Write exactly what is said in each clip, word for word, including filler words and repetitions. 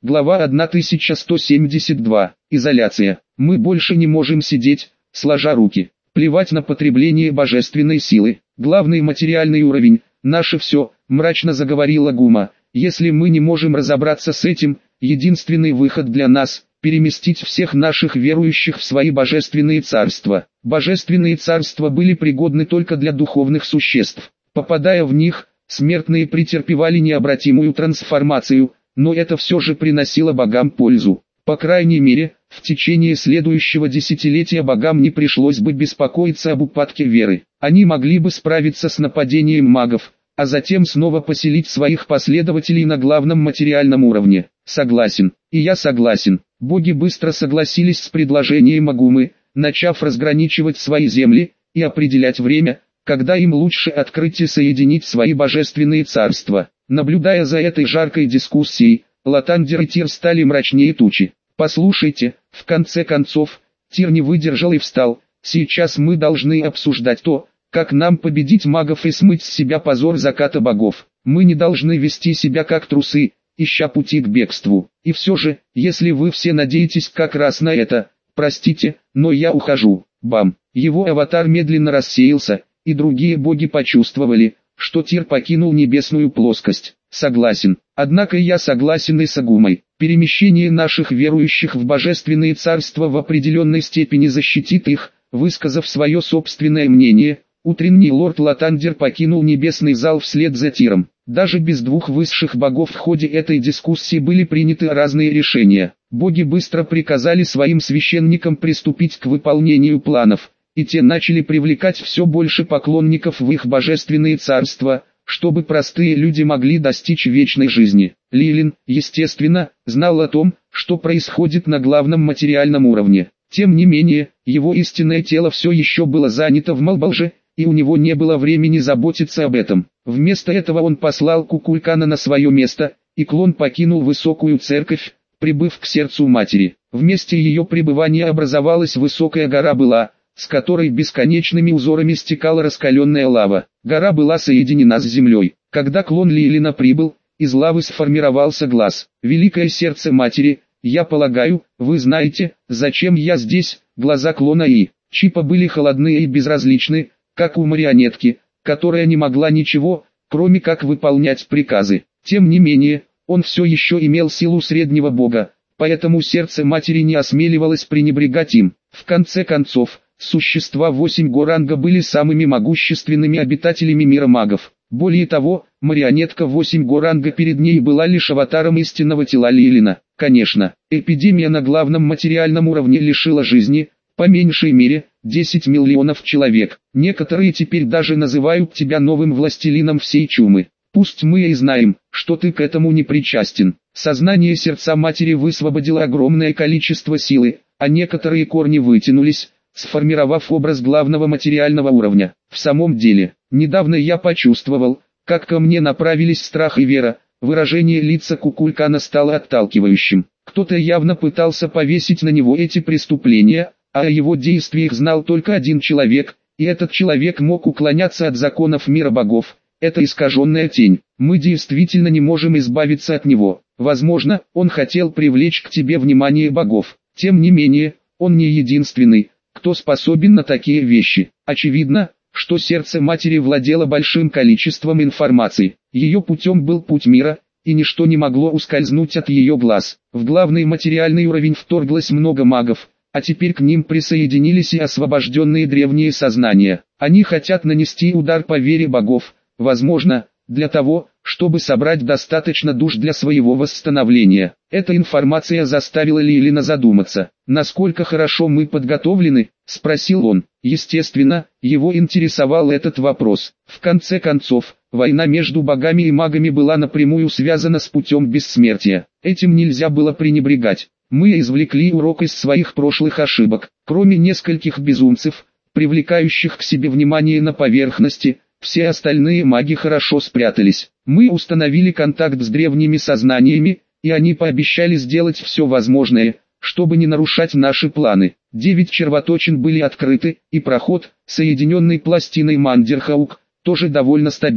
Глава тысяча сто семьдесят два. Изоляция. Мы больше не можем сидеть, сложа руки. Плевать на потребление божественной силы. Главный материальный уровень, наше все, мрачно заговорила Гума. Если мы не можем разобраться с этим, единственный выход для нас – переместить всех наших верующих в свои божественные царства. Божественные царства были пригодны только для духовных существ. Попадая в них, смертные претерпевали необратимую трансформацию, но это все же приносило богам пользу. По крайней мере, в течение следующего десятилетия богам не пришлось бы беспокоиться об упадке веры. Они могли бы справиться с нападением магов, а затем снова поселить своих последователей на главном материальном уровне. Согласен, и я согласен. Боги быстро согласились с предложением Агумы, начав разграничивать свои земли и определять время, когда им лучше открыть и соединить свои божественные царства. Наблюдая за этой жаркой дискуссией, Латандер и Тир стали мрачнее тучи. «Послушайте», в конце концов, Тир не выдержал и встал, «сейчас мы должны обсуждать то, как нам победить магов и смыть с себя позор заката богов. Мы не должны вести себя как трусы, ища пути к бегству. И все же, если вы все надеетесь как раз на это, простите, но я ухожу». Бам! Его аватар медленно рассеялся, и другие боги почувствовали, что Тир покинул небесную плоскость. Согласен. Однако я согласен и с Агумой. Перемещение наших верующих в божественные царства в определенной степени защитит их, высказав свое собственное мнение. Утренний лорд Латандер покинул небесный зал вслед за Тиром. Даже без двух высших богов в ходе этой дискуссии были приняты разные решения. Боги быстро приказали своим священникам приступить к выполнению планов, и те начали привлекать все больше поклонников в их божественные царства, чтобы простые люди могли достичь вечной жизни. Лилин, естественно, знал о том, что происходит на главном материальном уровне. Тем не менее, его истинное тело все еще было занято в Малбалже, и у него не было времени заботиться об этом. Вместо этого он послал Кукулькана на свое место, и клон покинул высокую церковь, прибыв к сердцу матери. В месте ее пребывания образовалась высокая гора Была, с которой бесконечными узорами стекала раскаленная лава. Гора была соединена с землей. Когда клон Лилина прибыл, из лавы сформировался глаз. «Великое сердце матери, я полагаю, вы знаете, зачем я здесь?» Глаза клона И. Чипа были холодные и безразличны, как у марионетки, которая не могла ничего, кроме как выполнять приказы. Тем не менее, он все еще имел силу среднего бога, поэтому сердце матери не осмеливалось пренебрегать им. В конце концов, существа восемь Горанга были самыми могущественными обитателями мира магов. Более того, марионетка восемь Горанга перед ней была лишь аватаром истинного тела Лилина. Конечно, эпидемия на главном материальном уровне лишила жизни, по меньшей мере, десять миллионов человек. Некоторые теперь даже называют тебя новым властелином всей чумы. Пусть мы и знаем, что ты к этому не причастен. Сознание сердца матери высвободило огромное количество силы, а некоторые корни вытянулись, сформировав образ главного материального уровня. В самом деле, недавно я почувствовал, как ко мне направились страх и вера. Выражение лица Кукулькана стало отталкивающим. Кто-то явно пытался повесить на него эти преступления, а о его действиях знал только один человек, и этот человек мог уклоняться от законов мира богов. Это искаженная тень. Мы действительно не можем избавиться от него. Возможно, он хотел привлечь к тебе внимание богов. Тем не менее, он не единственный, кто способен на такие вещи. Очевидно, что сердце матери владело большим количеством информации. Ее путем был путь мира, и ничто не могло ускользнуть от ее глаз. В главный материальный уровень вторглось много магов, а теперь к ним присоединились и освобожденные древние сознания. Они хотят нанести удар по вере богов, возможно, для того, чтобы собрать достаточно душ для своего восстановления. Эта информация заставила Лилина задуматься. «Насколько хорошо мы подготовлены?» – спросил он. Естественно, его интересовал этот вопрос. В конце концов, война между богами и магами была напрямую связана с путем бессмертия. Этим нельзя было пренебрегать. Мы извлекли урок из своих прошлых ошибок. Кроме нескольких безумцев, привлекающих к себе внимание на поверхности, все остальные маги хорошо спрятались. Мы установили контакт с древними сознаниями, и они пообещали сделать все возможное, чтобы не нарушать наши планы. Девять червоточин были открыты, и проход, соединенный пластиной Мандерхаук, тоже довольно стабилен.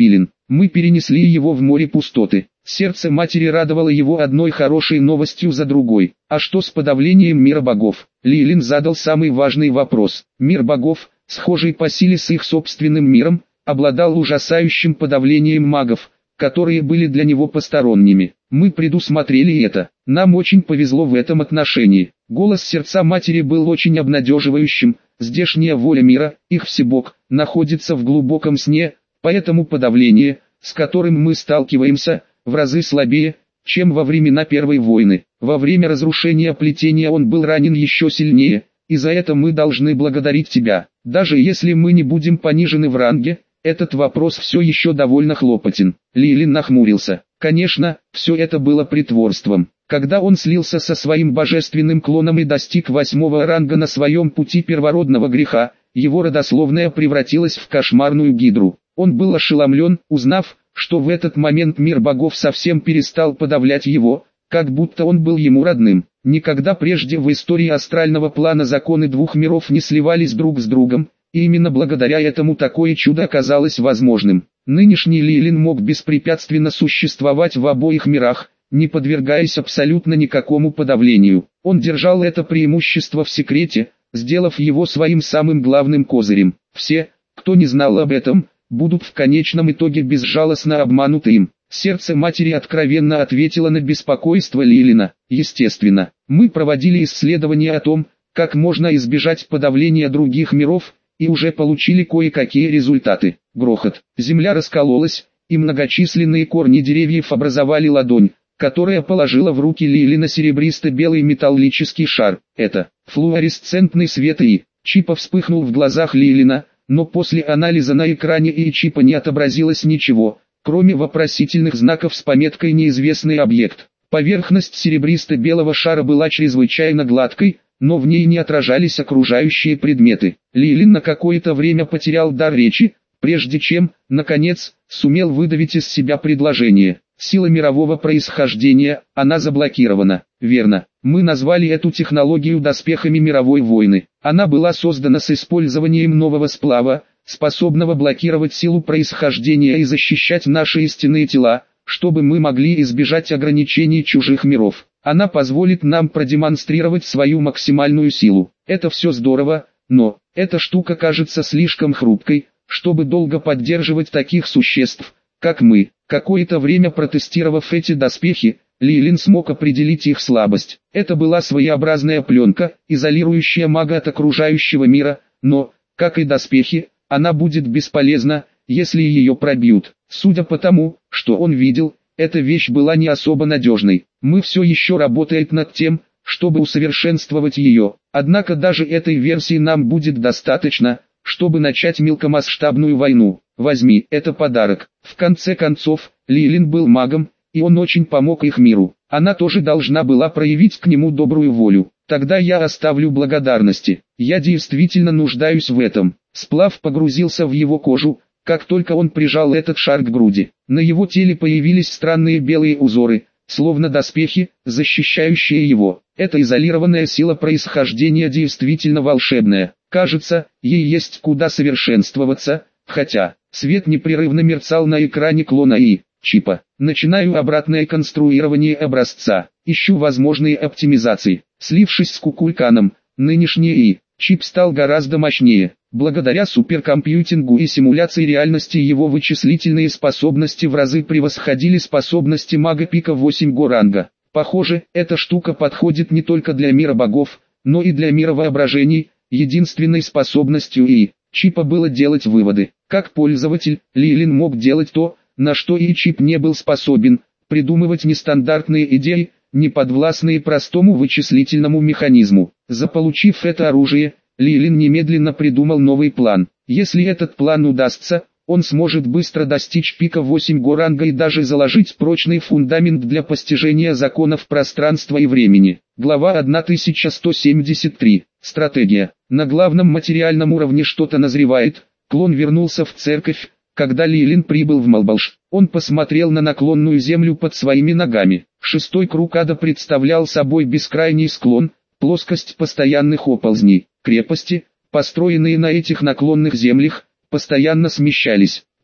Мы перенесли его в море пустоты. Сердце матери радовало его одной хорошей новостью за другой. А что с подавлением мира богов? Лилин задал самый важный вопрос. Мир богов, схожий по силе с их собственным миром, обладал ужасающим подавлением магов, которые были для него посторонними. Мы предусмотрели это. Нам очень повезло в этом отношении. Голос сердца матери был очень обнадеживающим. Здешняя воля мира, их всебог, находится в глубоком сне, поэтому подавление, с которым мы сталкиваемся, в разы слабее, чем во времена Первой войны. Во время разрушения плетения он был ранен еще сильнее, и за это мы должны благодарить тебя. Даже если мы не будем понижены в ранге, этот вопрос все еще довольно хлопотен. Лилин нахмурился. Конечно, все это было притворством. Когда он слился со своим божественным клоном и достиг восьмого ранга на своем пути первородного греха, его родословная превратилась в кошмарную гидру. Он был ошеломлен, узнав, что в этот момент мир богов совсем перестал подавлять его, как будто он был ему родным. Никогда прежде в истории астрального плана законы двух миров не сливались друг с другом, и именно благодаря этому такое чудо оказалось возможным. Нынешний Лилин мог беспрепятственно существовать в обоих мирах, не подвергаясь абсолютно никакому подавлению. Он держал это преимущество в секрете, сделав его своим самым главным козырем. Все, кто не знал об этом, будут в конечном итоге безжалостно обмануты им. Сердце матери откровенно ответило на беспокойство Лилина. Естественно, мы проводили исследования о том, как можно избежать подавления других миров, и уже получили кое-какие результаты. Грохот. Земля раскололась, и многочисленные корни деревьев образовали ладонь, которая положила в руки Лилина серебристо-белый металлический шар. Это флуоресцентный свет и чипа вспыхнул в глазах Лилина, но после анализа на экране и чипа не отобразилось ничего, кроме вопросительных знаков с пометкой «Неизвестный объект». Поверхность серебристо-белого шара была чрезвычайно гладкой, но в ней не отражались окружающие предметы. Лилин на какое-то время потерял дар речи, прежде чем, наконец, сумел выдавить из себя предложение. Сила мирового происхождения, она заблокирована. Верно, мы назвали эту технологию доспехами мировой войны. Она была создана с использованием нового сплава, способного блокировать силу происхождения и защищать наши истинные тела, чтобы мы могли избежать ограничений чужих миров. Она позволит нам продемонстрировать свою максимальную силу. Это все здорово, но эта штука кажется слишком хрупкой, чтобы долго поддерживать таких существ, как мы. Какое-то время протестировав эти доспехи, Лилин смог определить их слабость. Это была своеобразная пленка, изолирующая мага от окружающего мира, но, как и доспехи, она будет бесполезна, если ее пробьют. Судя по тому, что он видел, эта вещь была не особо надежной. Мы все еще работаем над тем, чтобы усовершенствовать ее. Однако даже этой версии нам будет достаточно, чтобы начать мелкомасштабную войну. Возьми, это подарок. В конце концов, Лилин был магом, и он очень помог их миру. Она тоже должна была проявить к нему добрую волю. Тогда я оставлю благодарности. Я действительно нуждаюсь в этом. Сплав погрузился в его кожу, как только он прижал этот шар к груди. На его теле появились странные белые узоры, словно доспехи, защищающие его. Эта изолированная сила происхождения действительно волшебная. Кажется, ей есть куда совершенствоваться, хотя свет непрерывно мерцал на экране клона и чипа. Начинаю обратное конструирование образца. Ищу возможные оптимизации. Слившись с Кукульканом, нынешний и чип стал гораздо мощнее. Благодаря суперкомпьютингу и симуляции реальности его вычислительные способности в разы превосходили способности мага пика восемь го ранга. Похоже, эта штука подходит не только для мира богов, но и для мира воображений. Единственной способностью и чипа было делать выводы. Как пользователь, Лилин мог делать то, на что и чип не был способен, придумывать нестандартные идеи, не подвластные простому вычислительному механизму. Заполучив это оружие, Лилин немедленно придумал новый план. Если этот план удастся, он сможет быстро достичь пика восемь го ранга и даже заложить прочный фундамент для постижения законов пространства и времени. Глава тысяча сто семьдесят три. Стратегия. На главном материальном уровне что-то назревает. Клон вернулся в церковь, когда Лилин прибыл в Малбалш. Он посмотрел на наклонную землю под своими ногами. Шестой круг ада представлял собой бескрайний склон, плоскость постоянных оползней. Крепости, построенные на этих наклонных землях, постоянно смещались.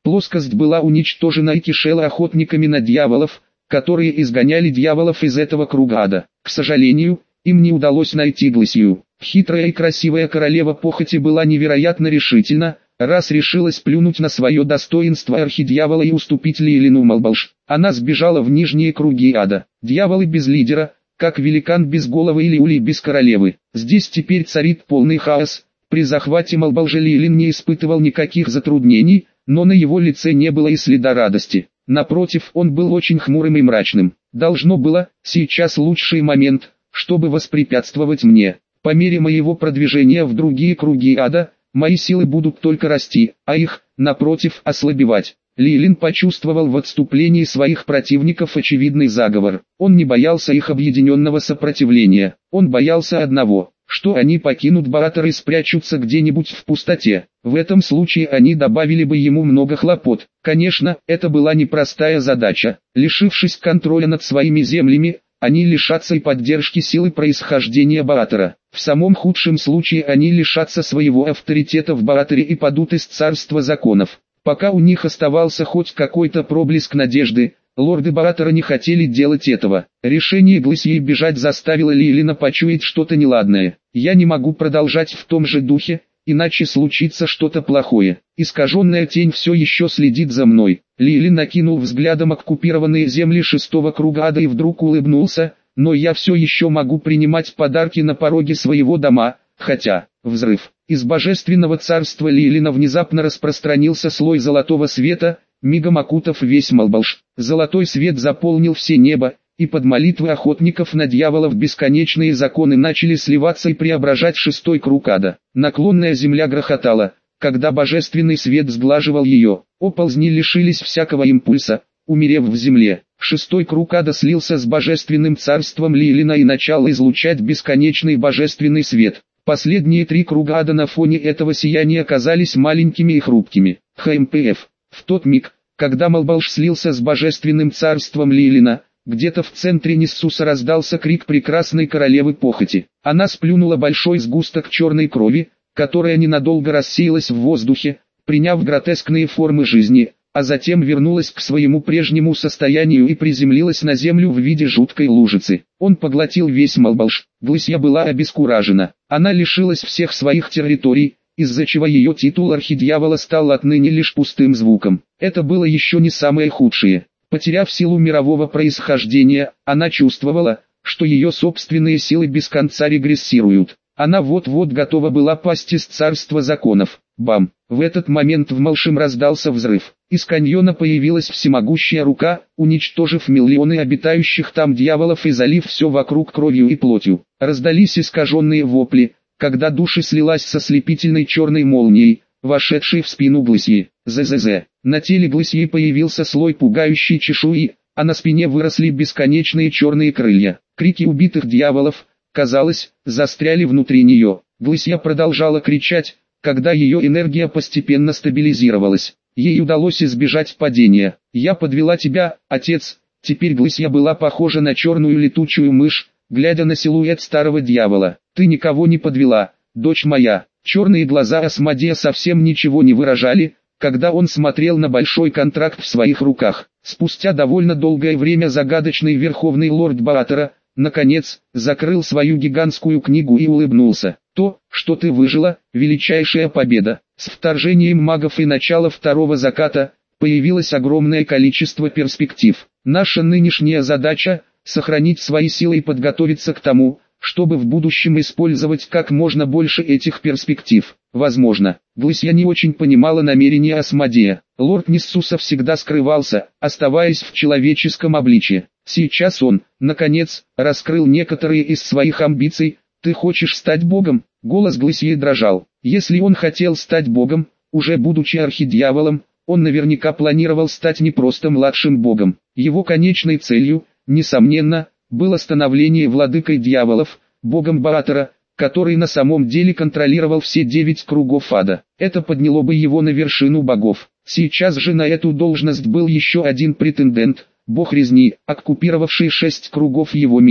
Плоскость была уничтожена и кишела охотниками на дьяволов, которые изгоняли дьяволов из этого круга ада. К сожалению, им не удалось найти Глысью. Хитрая и красивая королева похоти была невероятно решительна, раз решилась плюнуть на свое достоинство архидьявола и уступить Лейлину Малбалш. Она сбежала в нижние круги ада. Дьяволы без лидера, как великан без головы или улей без королевы. Здесь теперь царит полный хаос. При захвате Малбалжа Лейлин не испытывал никаких затруднений, но на его лице не было и следа радости. Напротив, он был очень хмурым и мрачным. Должно было, сейчас лучший момент, чтобы воспрепятствовать мне. По мере моего продвижения в другие круги ада, мои силы будут только расти, а их, напротив, ослабевать. Лейлин почувствовал в отступлении своих противников очевидный заговор. Он не боялся их объединенного сопротивления. Он боялся одного, что они покинут Баатар и спрячутся где-нибудь в пустоте. В этом случае они добавили бы ему много хлопот. Конечно, это была непростая задача. Лишившись контроля над своими землями, они лишатся и поддержки силы происхождения Баатара. В самом худшем случае они лишатся своего авторитета в Баатаре и падут из царства законов. Пока у них оставался хоть какой-то проблеск надежды, лорды Баатара не хотели делать этого. Решение Глысьи бежать заставило Лейлина почуять что-то неладное. «Я не могу продолжать в том же духе, иначе случится что-то плохое. Искаженная тень все еще следит за мной». Лейлин накинул взглядом оккупированные земли шестого круга ада и вдруг улыбнулся, «но я все еще могу принимать подарки на пороге своего дома, хотя...» Взрыв. Из божественного царства Лейлина внезапно распространился слой золотого света, мигом окутав весь Малбалш. Золотой свет заполнил все небо, и под молитвы охотников на дьяволов бесконечные законы начали сливаться и преображать шестой круг ада. Наклонная земля грохотала, когда божественный свет сглаживал ее. Оползни лишились всякого импульса, умерев в земле. Шестой круг ада слился с божественным царством Лейлина и начал излучать бесконечный божественный свет. Последние три круга ада на фоне этого сияния оказались маленькими и хрупкими. ХМПФ. В тот миг, когда Малбалш слился с божественным царством Лейлина, где-то в центре Ниссуса раздался крик прекрасной королевы похоти. Она сплюнула большой сгусток черной крови, которая ненадолго рассеялась в воздухе, приняв гротескные формы жизни, а затем вернулась к своему прежнему состоянию и приземлилась на землю в виде жуткой лужицы. Он поглотил весь Малбалш. Глысья была обескуражена. Она лишилась всех своих территорий, из-за чего ее титул архидьявола стал отныне лишь пустым звуком. Это было еще не самое худшее. Потеряв силу мирового происхождения, она чувствовала, что ее собственные силы без конца регрессируют. Она вот-вот готова была пасть из царства законов. Бам! В этот момент в Малшим раздался взрыв. Из каньона появилась всемогущая рука, уничтожив миллионы обитающих там дьяволов и залив все вокруг кровью и плотью. Раздались искаженные вопли, когда души слилась со слепительной черной молнией, вошедшей в спину Глысьи. ЗЗЗ. На теле Глысьи появился слой пугающей чешуи, а на спине выросли бесконечные черные крылья. Крики убитых дьяволов, казалось, застряли внутри нее. Глысья продолжала кричать, когда ее энергия постепенно стабилизировалась. Ей удалось избежать падения. «Я подвела тебя, отец». Теперь Глысья была похожа на черную летучую мышь, глядя на силуэт старого дьявола. «Ты никого не подвела, дочь моя». Черные глаза Асмодея совсем ничего не выражали, когда он смотрел на большой контракт в своих руках. Спустя довольно долгое время загадочный верховный лорд Баатара, наконец, закрыл свою гигантскую книгу и улыбнулся. «То, что ты выжила, величайшая победа». С вторжением магов и начала второго заката, появилось огромное количество перспектив. Наша нынешняя задача – сохранить свои силы и подготовиться к тому, чтобы в будущем использовать как можно больше этих перспектив. Возможно, Глысья не очень понимала намерения Асмодея. Лорд Ниссуса всегда скрывался, оставаясь в человеческом обличье. Сейчас он, наконец, раскрыл некоторые из своих амбиций. «Ты хочешь стать богом?» Голос Глысьи дрожал. Если он хотел стать богом, уже будучи архидьяволом, он наверняка планировал стать не просто младшим богом. Его конечной целью, несомненно, было становление владыкой дьяволов, богом Баатара, который на самом деле контролировал все девять кругов ада. Это подняло бы его на вершину богов. Сейчас же на эту должность был еще один претендент, бог резни, оккупировавший шесть кругов его мира,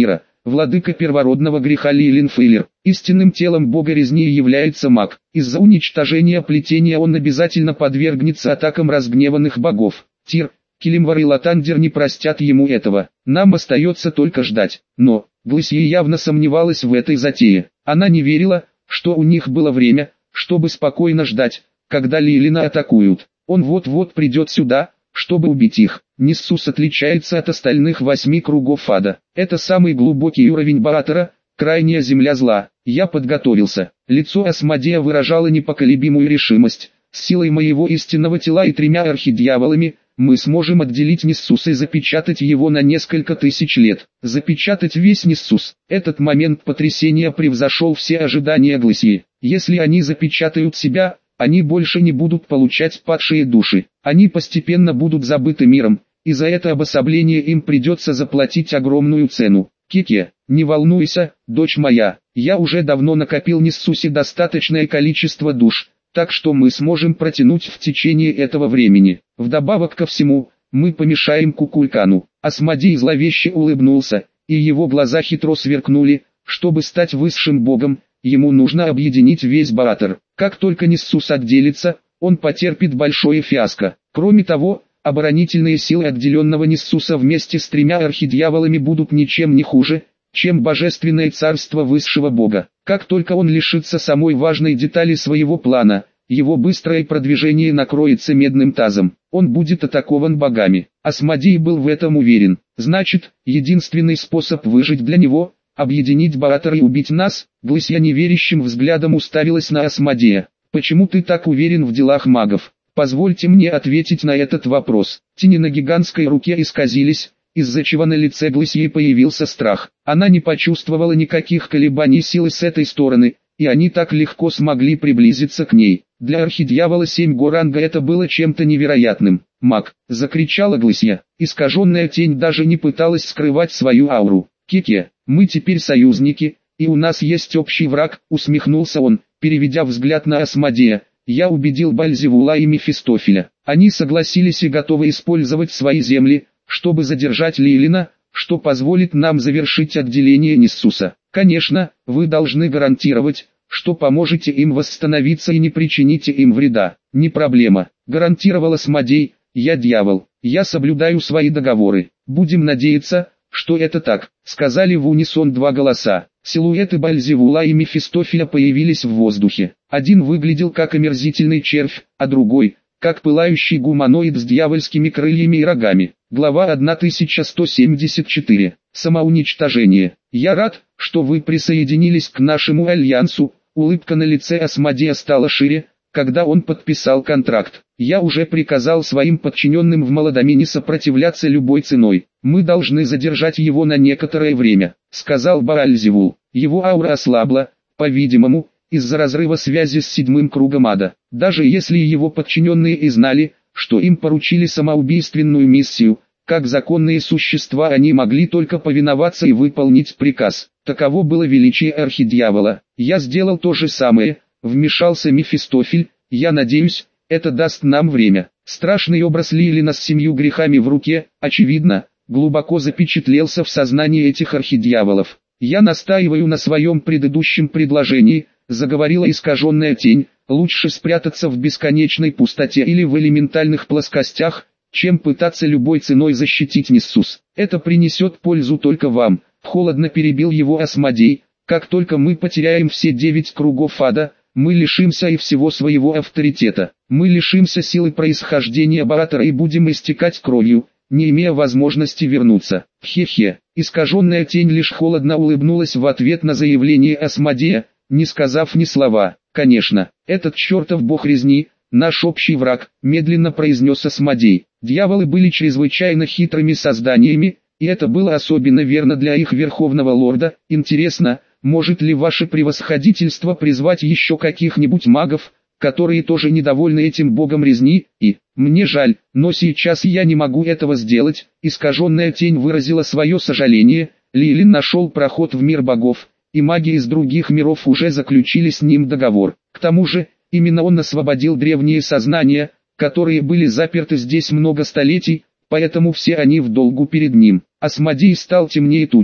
владыка первородного греха Лилинфейлер. Истинным телом бога резни является маг. Из-за уничтожения плетения он обязательно подвергнется атакам разгневанных богов. Тир, Килимвар и Латандер не простят ему этого. Нам остается только ждать. Но Гласия явно сомневалась в этой затее. Она не верила, что у них было время, чтобы спокойно ждать, когда Лилина атакуют. Он вот-вот придет сюда, чтобы убить их. Ниссус отличается от остальных восьми кругов ада. Это самый глубокий уровень Баатора, крайняя земля зла. Я подготовился. Лицо Асмодея выражало непоколебимую решимость. С силой моего истинного тела и тремя архидьяволами, мы сможем отделить Ниссуса и запечатать его на несколько тысяч лет. Запечатать весь Ниссус. Этот момент потрясения превзошел все ожидания Гласии. Если они запечатают себя, они больше не будут получать падшие души. Они постепенно будут забыты миром, и за это обособление им придется заплатить огромную цену. Кеке, не волнуйся, дочь моя, я уже давно накопил в Ниссусе достаточное количество душ, так что мы сможем протянуть в течение этого времени. Вдобавок ко всему, мы помешаем Кукулькану. Асмодей зловеще улыбнулся, и его глаза хитро сверкнули. Чтобы стать высшим богом, ему нужно объединить весь Баатор. Как только Ниссус отделится, он потерпит большое фиаско. Кроме того, оборонительные силы отделенного Ниссуса вместе с тремя архидьяволами будут ничем не хуже, чем божественное царство высшего бога. Как только он лишится самой важной детали своего плана, его быстрое продвижение накроется медным тазом. Он будет атакован богами. Асмодей был в этом уверен. Значит, единственный способ выжить для него — объединить Баатор и убить нас. Гласия неверящим взглядом уставилась на Асмодея. «Почему ты так уверен в делах магов? Позвольте мне ответить на этот вопрос». Тени на гигантской руке исказились, из-за чего на лице Гласии появился страх. Она не почувствовала никаких колебаний силы с этой стороны, и они так легко смогли приблизиться к ней. Для архидьявола семь горанга это было чем-то невероятным. «Маг!» — закричала Гласия. Искаженная тень даже не пыталась скрывать свою ауру. «Кеке, мы теперь союзники, и у нас есть общий враг», — усмехнулся он, переведя взгляд на Асмодея. «Я убедил Бальзевула и Мефистофеля. Они согласились и готовы использовать свои земли, чтобы задержать Лилина, что позволит нам завершить отделение Ниссуса. Конечно, вы должны гарантировать, что поможете им восстановиться и не причините им вреда». «Не проблема», — гарантировал Асмодей. «Я дьявол, я соблюдаю свои договоры. Будем надеяться, что это так», — сказали в унисон два голоса. Силуэты Бальзевула и Мефистофеля появились в воздухе. Один выглядел как омерзительный червь, а другой — как пылающий гуманоид с дьявольскими крыльями и рогами. Глава тысяча сто семьдесят четыре. Самоуничтожение. «Я рад, что вы присоединились к нашему альянсу». Улыбка на лице Асмодея стала шире, когда он подписал контракт. «Я уже приказал своим подчиненным в Молодомине сопротивляться любой ценой. Мы должны задержать его на некоторое время», — сказал Баальзевул. Его аура ослабла, по-видимому, из-за разрыва связи с седьмым кругом ада. Даже если его подчиненные и знали, что им поручили самоубийственную миссию, как законные существа они могли только повиноваться и выполнить приказ. Таково было величие архидьявола. «Я сделал то же самое», — вмешался Мефистофель. «Я надеюсь, это даст нам время». Страшный образ Лилина с семью грехами в руке, очевидно, глубоко запечатлелся в сознании этих архидьяволов. «Я настаиваю на своем предыдущем предложении», — заговорила искаженная тень. «Лучше спрятаться в бесконечной пустоте или в элементальных плоскостях, чем пытаться любой ценой защитить Ниссус. Это принесет пользу только вам». Холодно перебил его Асмодей. «Как только мы потеряем все девять кругов ада, мы лишимся и всего своего авторитета. Мы лишимся силы происхождения Баатора и будем истекать кровью, не имея возможности вернуться». Хе-хе. Искаженная тень лишь холодно улыбнулась в ответ на заявление Асмодея, не сказав ни слова. «Конечно, этот чертов бог резни, наш общий враг», — медленно произнес Асмодей. Дьяволы были чрезвычайно хитрыми созданиями, и это было особенно верно для их верховного лорда. «Интересно, может ли ваше превосходительство призвать еще каких-нибудь магов, которые тоже недовольны этим богом резни? И, мне жаль, но сейчас я не могу этого сделать». Искаженная тень выразила свое сожаление. Лилин нашел проход в мир богов, и маги из других миров уже заключили с ним договор. К тому же, именно он освободил древние сознания, которые были заперты здесь много столетий, поэтому все они в долгу перед ним. Асмодей стал темнее тучи.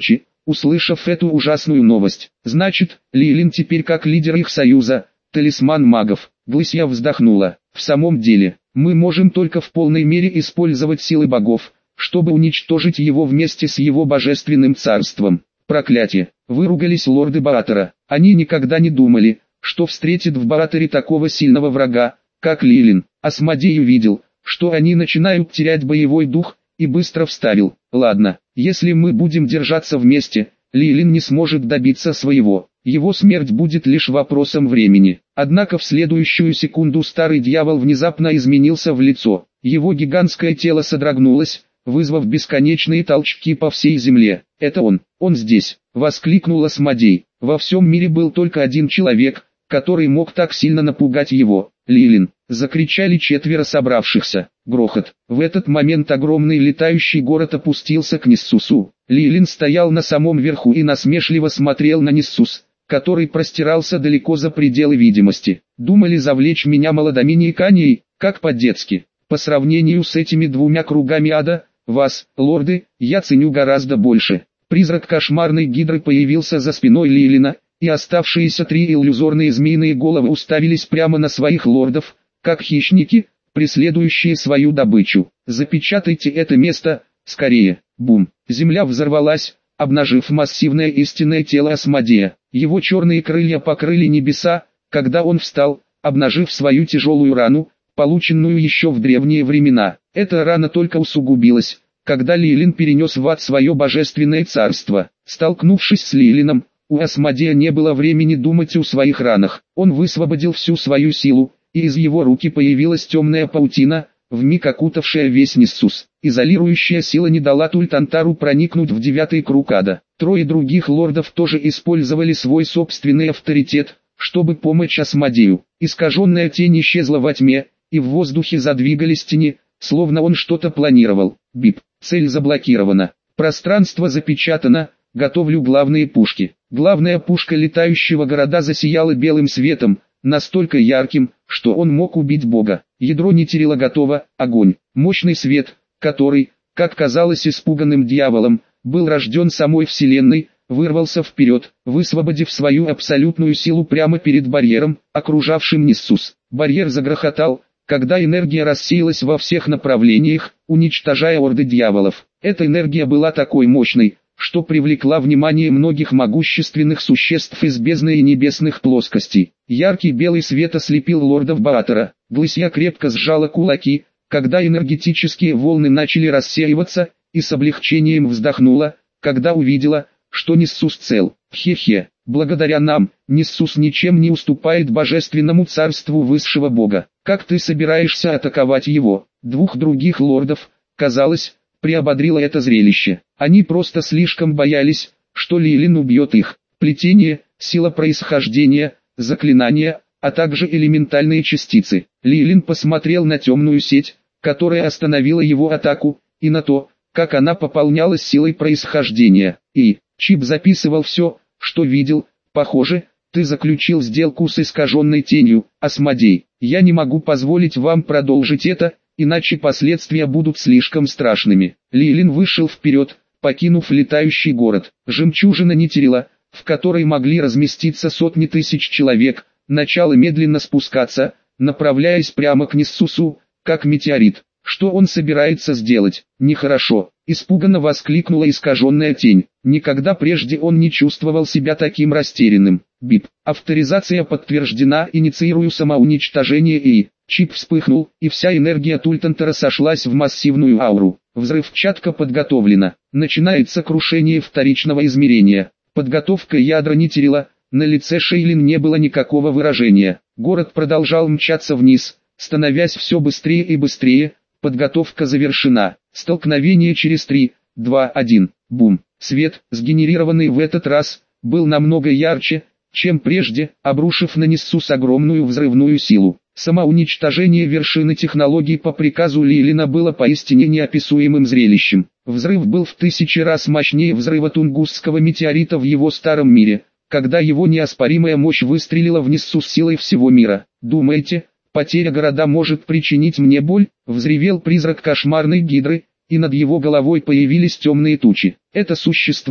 услышав эту ужасную новость. Значит, Лилин теперь как лидер их союза, талисман магов. Глысья вздохнула. В самом деле, мы можем только в полной мере использовать силы богов, чтобы уничтожить его вместе с его божественным царством. Проклятие! Выругались лорды Баатора. Они никогда не думали, что встретят в Бааторе такого сильного врага, как Лилин. Асмодей увидел, что они начинают терять боевой дух, и быстро вставил: ладно, если мы будем держаться вместе, Лилин не сможет добиться своего. Его смерть будет лишь вопросом времени. Однако в следующую секунду старый дьявол внезапно изменился в лицо. Его гигантское тело содрогнулось, вызвав бесконечные толчки по всей земле. «Это он! Он здесь!» — воскликнул Асмодей. Во всем мире был только один человек, который мог так сильно напугать его. «Лилин!» — закричали четверо собравшихся. Грохот. В этот момент огромный летающий город опустился к Ниссусу. Лилин стоял на самом верху и насмешливо смотрел на Ниссус, который простирался далеко за пределы видимости. Думали завлечь меня молодыми иканией, как по-детски. По сравнению с этими двумя кругами ада, вас, лорды, я ценю гораздо больше. Призрак кошмарной гидры появился за спиной Лилина, и оставшиеся три иллюзорные змеиные головы уставились прямо на своих лордов, как хищники, преследующие свою добычу. «Запечатайте это место, скорее!» Бум! Земля взорвалась, обнажив массивное истинное тело Асмодея. Его черные крылья покрыли небеса, когда он встал, обнажив свою тяжелую рану, полученную еще в древние времена. Эта рана только усугубилась, когда Лилин перенес в ад свое божественное царство. Столкнувшись с Лилином, у Асмодея не было времени думать о своих ранах. Он высвободил всю свою силу, и из его руки появилась темная паутина, вмиг окутавшая весь Ниссус. Изолирующая сила не дала Тультантару проникнуть в девятый круг ада. Трое других лордов тоже использовали свой собственный авторитет, чтобы помочь Асмодею. Искаженная тень исчезла во тьме, и в воздухе задвигались тени, словно он что-то планировал. Бип. Цель заблокирована. Пространство запечатано. Готовлю главные пушки. Главная пушка летающего города засияла белым светом, настолько ярким, что он мог убить бога. Ядро Нитирила готово. Огонь. Мощный свет, который, как казалось испуганным дьяволом, был рожден самой вселенной, вырвался вперед, высвободив свою абсолютную силу прямо перед барьером, окружавшим Ниссус. Барьер загрохотал, когда энергия рассеялась во всех направлениях, уничтожая орды дьяволов. Эта энергия была такой мощной, что привлекла внимание многих могущественных существ из бездны и небесных плоскостей. Яркий белый свет ослепил лордов Баатора. Глысья крепко сжала кулаки, когда энергетические волны начали рассеиваться, и с облегчением вздохнула, когда увидела, что Ниссус цел. Хе-хе, благодаря нам, Ниссус ничем не уступает божественному царству высшего бога. Как ты собираешься атаковать его? Двух других лордов, казалось, приободрило это зрелище. Они просто слишком боялись, что Лилин убьет их. Плетение, сила происхождения, заклинания, а также элементальные частицы. Лилин посмотрел на темную сеть, которая остановила его атаку, и на то, как она пополнялась силой происхождения. И Чип записывал все, что видел. Похоже, ты заключил сделку с искаженной тенью, Асмодей. Я не могу позволить вам продолжить это, иначе последствия будут слишком страшными. Лилин вышел вперед, покинув летающий город. Жемчужина Нитирила, в которой могли разместиться сотни тысяч человек, начала медленно спускаться, направляясь прямо к Ниссусу, как метеорит. Что он собирается сделать? Нехорошо. Испуганно воскликнула искаженная тень. Никогда прежде он не чувствовал себя таким растерянным. Бип. Авторизация подтверждена. Инициирую самоуничтожение и... Чип вспыхнул, и вся энергия Тультантара сошлась в массивную ауру. Взрывчатка подготовлена. Начинается крушение вторичного измерения. Подготовка ядра Нитирила. На лице Шейлин не было никакого выражения. Город продолжал мчаться вниз, становясь все быстрее и быстрее. Подготовка завершена. Столкновение через три, два, один. Бум. Свет, сгенерированный в этот раз, был намного ярче, чем прежде, обрушив на Ниссус огромную взрывную силу. Самоуничтожение вершины технологий по приказу Лилина было поистине неописуемым зрелищем. Взрыв был в тысячи раз мощнее взрыва Тунгусского метеорита в его старом мире, когда его неоспоримая мощь выстрелила в Ниссус силой всего мира. «Думаете, потеря города может причинить мне боль?» — взревел призрак кошмарной гидры, и над его головой появились темные тучи. Это существо,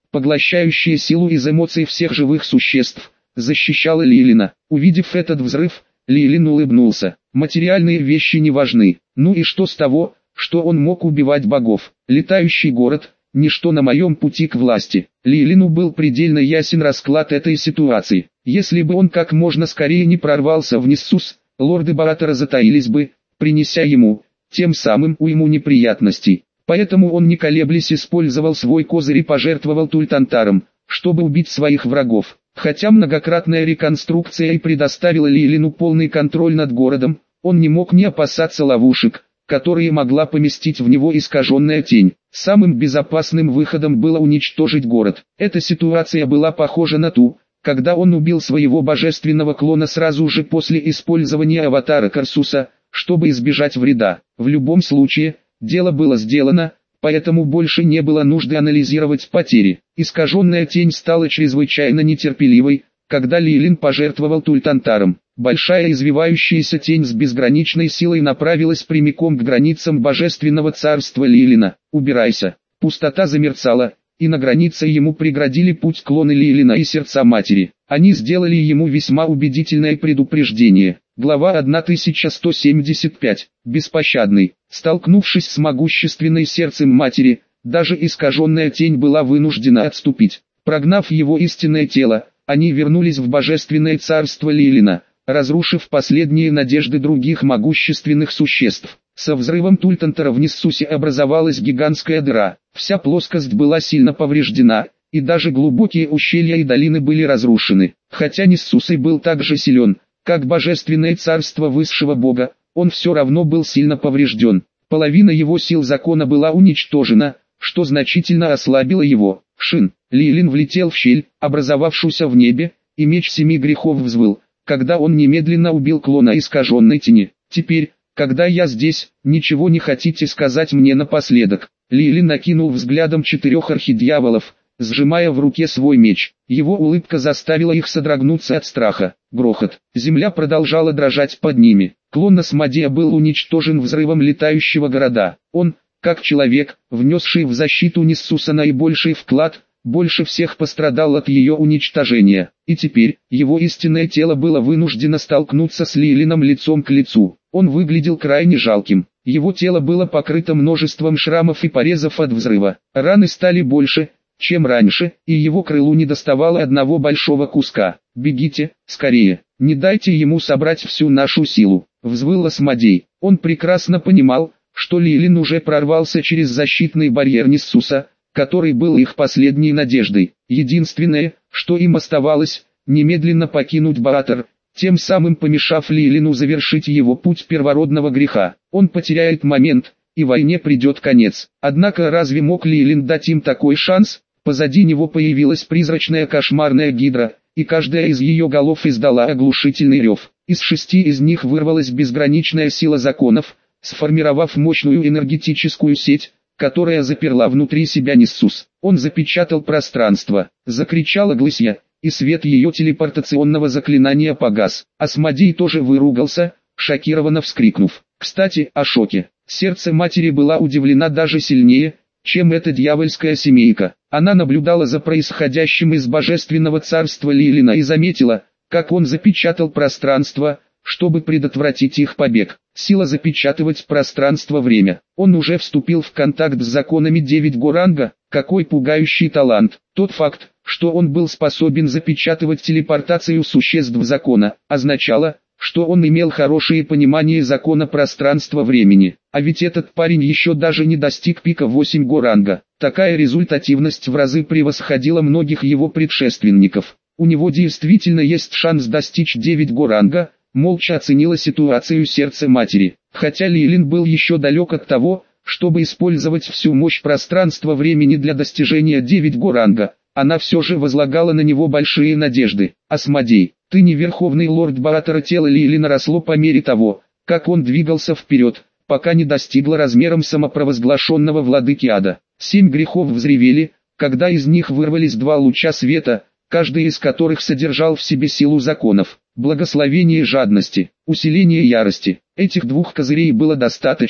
поглощающее силу из эмоций всех живых существ, защищало Лилина. Увидев этот взрыв, Лилин улыбнулся. Материальные вещи не важны. Ну и что с того, что он мог убивать богов? Летающий город – ничто на моем пути к власти. Лилину был предельно ясен расклад этой ситуации. Если бы он как можно скорее не прорвался в Ниссус, лорды Баратора затаились бы, принеся ему, тем самым уйму неприятностей. Поэтому он не колеблясь использовал свой козырь и пожертвовал Тультантаром, чтобы убить своих врагов. Хотя многократная реконструкция и предоставила Лилину полный контроль над городом, он не мог не опасаться ловушек, которые могла поместить в него искаженная тень. Самым безопасным выходом было уничтожить город. Эта ситуация была похожа на ту, когда он убил своего божественного клона сразу же после использования аватара Карсуса, чтобы избежать вреда. В любом случае, дело было сделано, поэтому больше не было нужды анализировать потери. Искаженная тень стала чрезвычайно нетерпеливой, когда Лилин пожертвовал Тультантаром. Большая извивающаяся тень с безграничной силой направилась прямиком к границам божественного царства Лилина. «Убирайся!» Пустота замерцала, и на границе ему преградили путь клоны Лилина и сердца матери. Они сделали ему весьма убедительное предупреждение. Глава тысяча сто семьдесят пять. Беспощадный. Столкнувшись с могущественной сердцем матери, даже искаженная тень была вынуждена отступить. Прогнав его истинное тело, они вернулись в божественное царство Лилина, разрушив последние надежды других могущественных существ. Со взрывом Тультантара в Ниссусе образовалась гигантская дыра. Вся плоскость была сильно повреждена, и даже глубокие ущелья и долины были разрушены. Хотя Ниссусой был так же силен, как божественное царство высшего бога, он все равно был сильно поврежден. Половина его сил закона была уничтожена, что значительно ослабило его. Шин. Лилин влетел в щель, образовавшуюся в небе, и меч семи грехов взвыл, когда он немедленно убил клона искаженной тени. Теперь, когда я здесь, ничего не хотите сказать мне напоследок? Лилин накинул взглядом четырех архидьяволов, сжимая в руке свой меч. Его улыбка заставила их содрогнуться от страха. Грохот. Земля продолжала дрожать под ними. Клон Асмодея был уничтожен взрывом летающего города. Он, как человек, внесший в защиту Ниссуса наибольший вклад, больше всех пострадал от ее уничтожения. И теперь, его истинное тело было вынуждено столкнуться с Лилином лицом к лицу. Он выглядел крайне жалким. Его тело было покрыто множеством шрамов и порезов от взрыва. Раны стали больше, чем раньше, и его крылу недоставало одного большого куска. «Бегите, скорее, не дайте ему собрать всю нашу силу», — взвыл Асмодей. Он прекрасно понимал, что Лилин уже прорвался через защитный барьер Ниссуса, который был их последней надеждой. Единственное, что им оставалось, немедленно покинуть Баратор, тем самым помешав Лилину завершить его путь первородного греха. Он потеряет момент, и войне придет конец. Однако разве мог Лилин дать им такой шанс? Позади него появилась призрачная кошмарная гидра, и каждая из ее голов издала оглушительный рев. Из шести из них вырвалась безграничная сила законов, сформировав мощную энергетическую сеть, которая заперла внутри себя Ниссус. Он запечатал пространство, закричала Глысья, и свет ее телепортационного заклинания погас. Асмодей тоже выругался, шокированно вскрикнув. Кстати, о шоке. Сердце матери была удивлена даже сильнее, чем эта дьявольская семейка. Она наблюдала за происходящим из божественного царства Лилина и заметила, как он запечатал пространство, чтобы предотвратить их побег. Сила запечатывать пространство-время. Он уже вступил в контакт с законами девять Горанга. Какой пугающий талант. Тот факт, что он был способен запечатывать телепортацию существ закона, означало, что он имел хорошее понимание закона пространства-времени. А ведь этот парень еще даже не достиг пика восемь Горанга. Такая результативность в разы превосходила многих его предшественников. У него действительно есть шанс достичь девять Горанга, молча оценила ситуацию сердце матери. Хотя Лилин был еще далек от того, чтобы использовать всю мощь пространства-времени для достижения девять Горанга, она все же возлагала на него большие надежды. «Асмодей, ты не верховный лорд Баратора». Тело Лилина росло по мере того, как он двигался вперед, пока не достигло размером самопровозглашенного владыки ада. Семь грехов взревели, когда из них вырвались два луча света, каждый из которых содержал в себе силу законов. Благословение жадности, усиление ярости. Этих двух козырей было достаточно,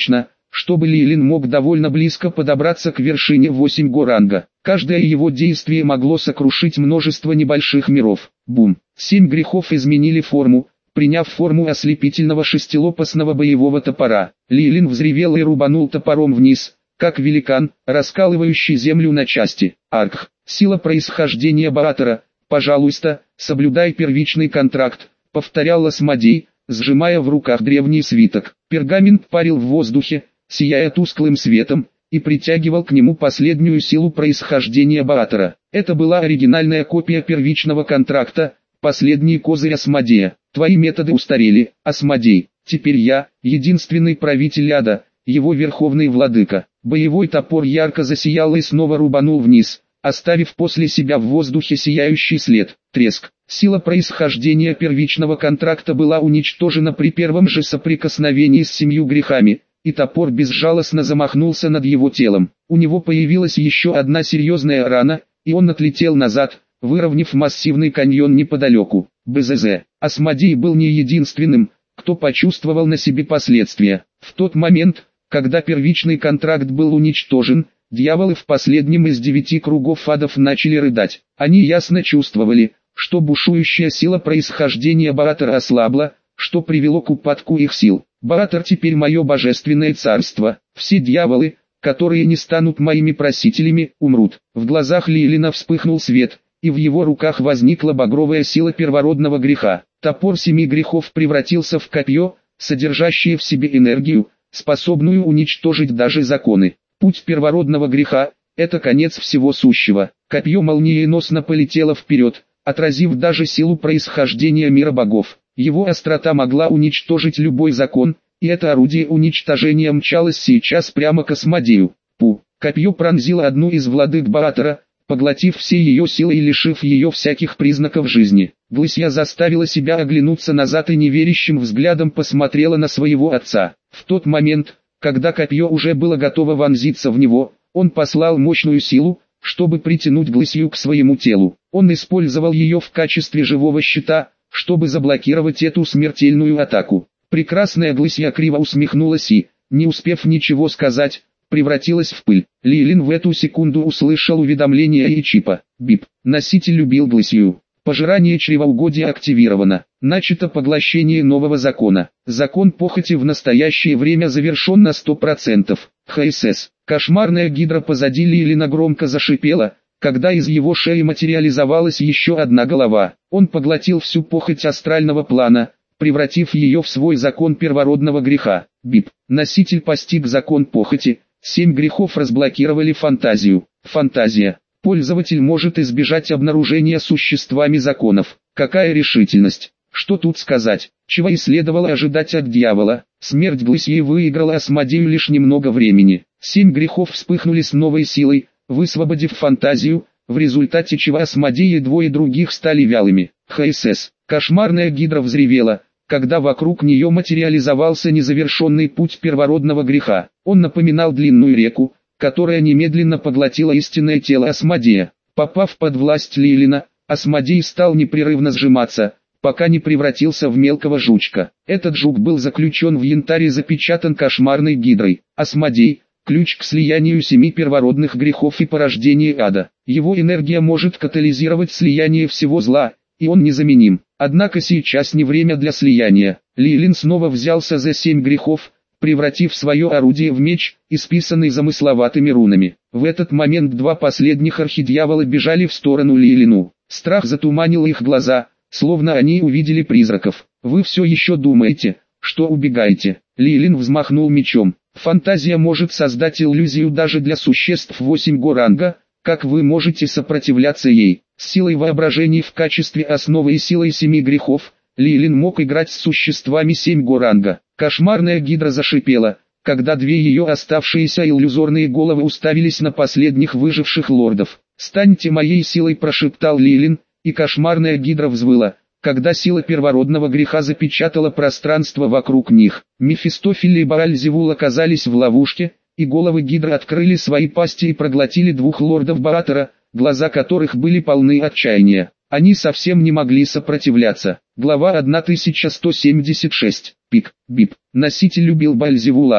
чтобы Лилин мог довольно близко подобраться к вершине восемь го ранга. Каждое его действие могло сокрушить множество небольших миров. Бум! Семь грехов изменили форму, приняв форму ослепительного шестилопастного боевого топора. Лилин взревел и рубанул топором вниз, как великан, раскалывающий землю на части. Арх! Сила происхождения Баатара, пожалуйста, соблюдай первичный контракт, повторял Асмодей, сжимая в руках древний свиток. Пергамент парил в воздухе, сияя тусклым светом, и притягивал к нему последнюю силу происхождения Баатара. Это была оригинальная копия первичного контракта, последний козырь Асмодея. Твои методы устарели, Асмодей. Теперь я, единственный правитель ада, его верховный владыка. Боевой топор ярко засиял и снова рубанул вниз, оставив после себя в воздухе сияющий след. Треск. Сила происхождения первичного контракта была уничтожена при первом же соприкосновении с семью грехами, и топор безжалостно замахнулся над его телом. У него появилась еще одна серьезная рана, и он отлетел назад, выровняв массивный каньон неподалеку. БЗЗ. Асмодей был не единственным, кто почувствовал на себе последствия. В тот момент, когда первичный контракт был уничтожен, дьяволы в последнем из девяти кругов адов начали рыдать. Они ясно чувствовали, что бушующая сила происхождения Баатара ослабла, что привело к упадку их сил. Баатар теперь мое божественное царство. Все дьяволы, которые не станут моими просителями, умрут. В глазах Лилина вспыхнул свет, и в его руках возникла багровая сила первородного греха. Топор семи грехов превратился в копье, содержащее в себе энергию, способную уничтожить даже законы. Путь первородного греха – это конец всего сущего. Копье молниеносно полетело вперед, отразив даже силу происхождения мира богов. Его острота могла уничтожить любой закон, и это орудие уничтожения мчалось сейчас прямо к Асмодею. Пу! Копье пронзило одну из владык Баатара, поглотив все ее силы и лишив ее всяких признаков жизни. Глысья заставила себя оглянуться назад и неверящим взглядом посмотрела на своего отца. В тот момент, когда копье уже было готово вонзиться в него, он послал мощную силу, чтобы притянуть Глысью к своему телу. Он использовал ее в качестве живого щита, чтобы заблокировать эту смертельную атаку. Прекрасная Глысья криво усмехнулась и, не успев ничего сказать, превратилась в пыль. Лилин в эту секунду услышал уведомление Ичипа. Бип. Носитель любил Глысью. Пожирание чревоугодия активировано. Начато поглощение нового закона. Закон похоти в настоящее время завершен на сто процентов. ХСС. Кошмарная гидра позади Лилина громко зашипела, когда из его шеи материализовалась еще одна голова. Он поглотил всю похоть астрального плана, превратив ее в свой закон первородного греха. Бип. Носитель постиг закон похоти. Семь грехов разблокировали фантазию. Фантазия. Пользователь может избежать обнаружения существами законов. Какая решительность! Что тут сказать? Чего и следовало ожидать от дьявола? Смерть Глысьи выиграла Асмодею лишь немного времени. Семь грехов вспыхнули с новой силой, высвободив фантазию, в результате чего Асмодей и двое других стали вялыми. ХСС. Кошмарная гидра взревела, когда вокруг нее материализовался незавершенный путь первородного греха. Он напоминал длинную реку, которая немедленно поглотила истинное тело Асмодея. Попав под власть Лилина, Асмодей стал непрерывно сжиматься, пока не превратился в мелкого жучка. Этот жук был заключен в янтарь и запечатан кошмарной гидрой. Асмодей – ключ к слиянию семи первородных грехов и порождения ада. Его энергия может катализировать слияние всего зла, и он незаменим. Однако сейчас не время для слияния. Лилин снова взялся за семь грехов, превратив свое орудие в меч, исписанный замысловатыми рунами. В этот момент два последних архидьявола бежали в сторону Лилину. Страх затуманил их глаза, словно они увидели призраков. «Вы все еще думаете, что убегаете?» Лилин взмахнул мечом. «Фантазия может создать иллюзию даже для существ восемь го ранга, как вы можете сопротивляться ей?» С силой воображения в качестве основы и силой семи грехов, Лилин мог играть с существами семь го ранга. Кошмарная гидра зашипела, когда две ее оставшиеся иллюзорные головы уставились на последних выживших лордов. «Станьте моей силой», прошептал Лилин, и кошмарная гидра взвыла, когда сила первородного греха запечатала пространство вокруг них. Мефистофель и Бааль-Зевул оказались в ловушке, и головы гидры открыли свои пасти и проглотили двух лордов Баатара, глаза которых были полны отчаяния. Они совсем не могли сопротивляться. Глава тысяча сто семьдесят шесть. Пик. Бип. Носитель любил Бааль-Зевула.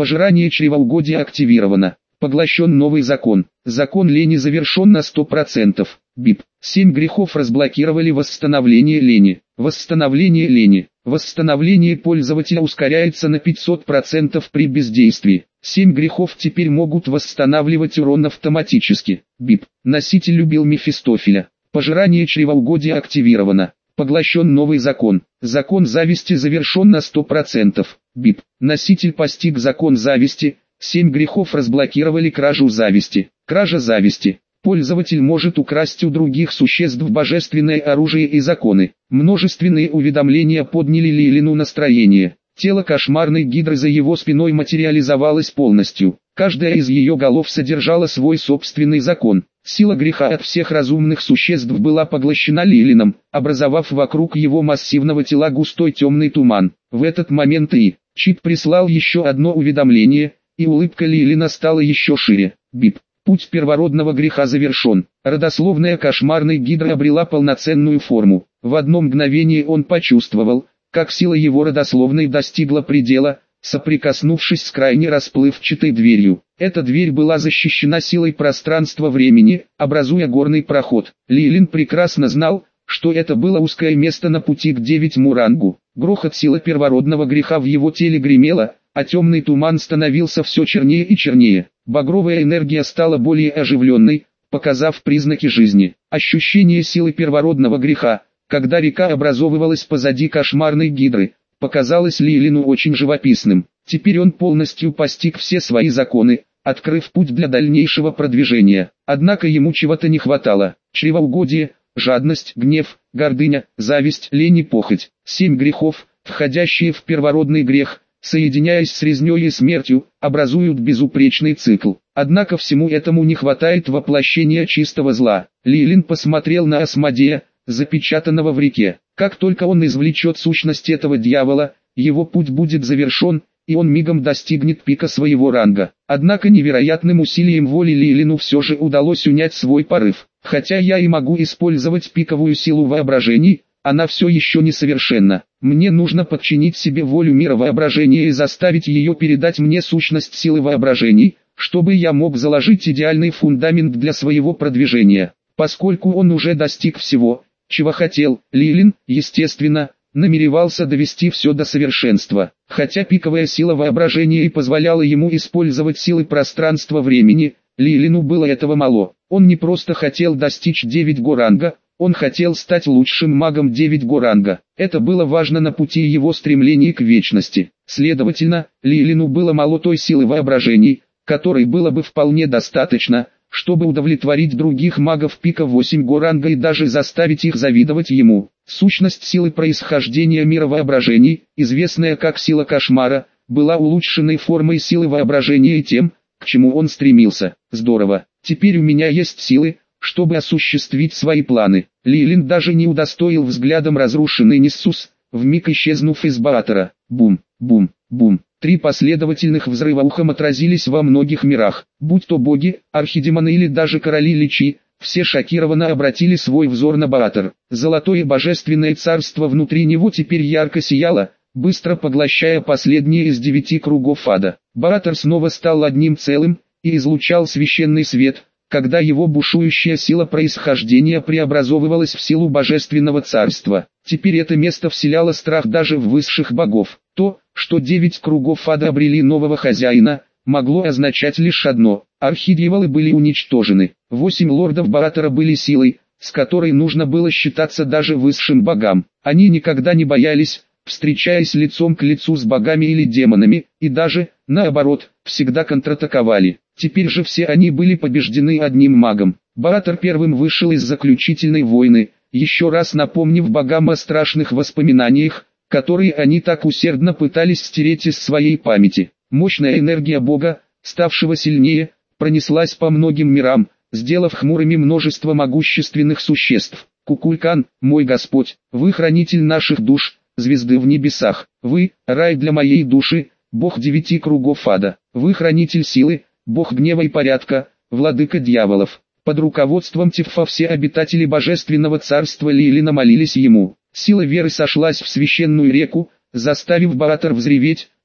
Пожирание чревоугодия активировано. Поглощен новый закон. Закон лени завершен на сто процентов. БИП. Семь грехов разблокировали восстановление лени. Восстановление лени. Восстановление пользователя ускоряется на пятьсот процентов при бездействии. Семь грехов теперь могут восстанавливать урон автоматически. БИП. Носитель любил Мефистофеля. Пожирание чревоугодия активировано. Поглощен новый закон. Закон зависти завершен на сто процентов. БИП. Носитель постиг закон зависти. Семь грехов разблокировали кражу зависти. Кража зависти. Пользователь может украсть у других существ божественное оружие и законы. Множественные уведомления подняли Лилину настроение. Тело кошмарной гидры за его спиной материализовалось полностью. Каждая из ее голов содержала свой собственный закон. Сила греха от всех разумных существ была поглощена Лилином, образовав вокруг его массивного тела густой темный туман. В этот момент и Чип прислал еще одно уведомление, и улыбка Лилина стала еще шире. БИП. Путь первородного греха завершен. Родословная кошмарной гидры обрела полноценную форму. В одно мгновение он почувствовал, как сила его родословной достигла предела, соприкоснувшись с крайне расплывчатой дверью. Эта дверь была защищена силой пространства-времени, образуя горный проход. Лилин прекрасно знал, что это было узкое место на пути к девятому рангу. Грохот силы первородного греха в его теле гремело, а темный туман становился все чернее и чернее. Багровая энергия стала более оживленной, показав признаки жизни. Ощущение силы первородного греха, когда река образовывалась позади кошмарной гидры, показалось Лилину очень живописным. Теперь он полностью постиг все свои законы, открыв путь для дальнейшего продвижения. Однако ему чего-то не хватало: чревоугодие, жадность, гнев, гордыня, зависть, лень и похоть. Семь грехов, входящие в первородный грех, соединяясь с резнёй и смертью, образуют безупречный цикл. Однако всему этому не хватает воплощения чистого зла. Лилин посмотрел на Асмодея, запечатанного в реке. Как только он извлечет сущность этого дьявола, его путь будет завершен, и он мигом достигнет пика своего ранга. Однако невероятным усилием воли Лилину все же удалось унять свой порыв. Хотя я и могу использовать пиковую силу воображений, она все еще несовершенна. Мне нужно подчинить себе волю мира воображения и заставить ее передать мне сущность силы воображений, чтобы я мог заложить идеальный фундамент для своего продвижения. Поскольку он уже достиг всего, чего хотел, Лилин, естественно, намеревался довести все до совершенства. Хотя пиковая сила воображения и позволяла ему использовать силы пространства-времени, Лилину было этого мало. Он не просто хотел достичь девять го ранга, он хотел стать лучшим магом девять го ранга. Это было важно на пути его стремлений к вечности. Следовательно, Лилину было мало той силы воображений, которой было бы вполне достаточно, чтобы удовлетворить других магов пика восемь го ранга и даже заставить их завидовать ему. Сущность силы происхождения мира воображений, известная как сила кошмара, была улучшенной формой силы воображения и тем, к чему он стремился. Здорово, теперь у меня есть силы, чтобы осуществить свои планы. Лилин даже не удостоил взглядом разрушенный Ниссус, вмиг исчезнув из Баатора. Бум, бум, бум. Три последовательных взрыва ухом отразились во многих мирах. Будь то боги, архидемоны или даже короли Личи, все шокированно обратили свой взор на Баатор. Золотое божественное царство внутри него теперь ярко сияло, быстро поглощая последние из девяти кругов ада. Баатор снова стал одним целым, и излучал священный свет, когда его бушующая сила происхождения преобразовывалась в силу божественного царства. Теперь это место вселяло страх даже в высших богов. То, что девять кругов ада обрели нового хозяина, могло означать лишь одно: архидьяволы были уничтожены. Восемь лордов Баатора были силой, с которой нужно было считаться даже высшим богам. Они никогда не боялись, встречаясь лицом к лицу с богами или демонами, и даже, наоборот, всегда контратаковали. Теперь же все они были побеждены одним магом. Баатор первым вышел из заключительной войны, еще раз напомнив богам о страшных воспоминаниях, которые они так усердно пытались стереть из своей памяти. Мощная энергия бога, ставшего сильнее, пронеслась по многим мирам, сделав хмурыми множество могущественных существ. Кукулькан, мой Господь, вы хранитель наших душ, звезды в небесах, вы, рай для моей души, бог девяти кругов ада, вы хранитель силы, бог гнева и порядка, владыка дьяволов. Под руководством Тиффа все обитатели божественного царства Лилина молились ему. Сила веры сошлась в священную реку, заставив Баатор взреветь,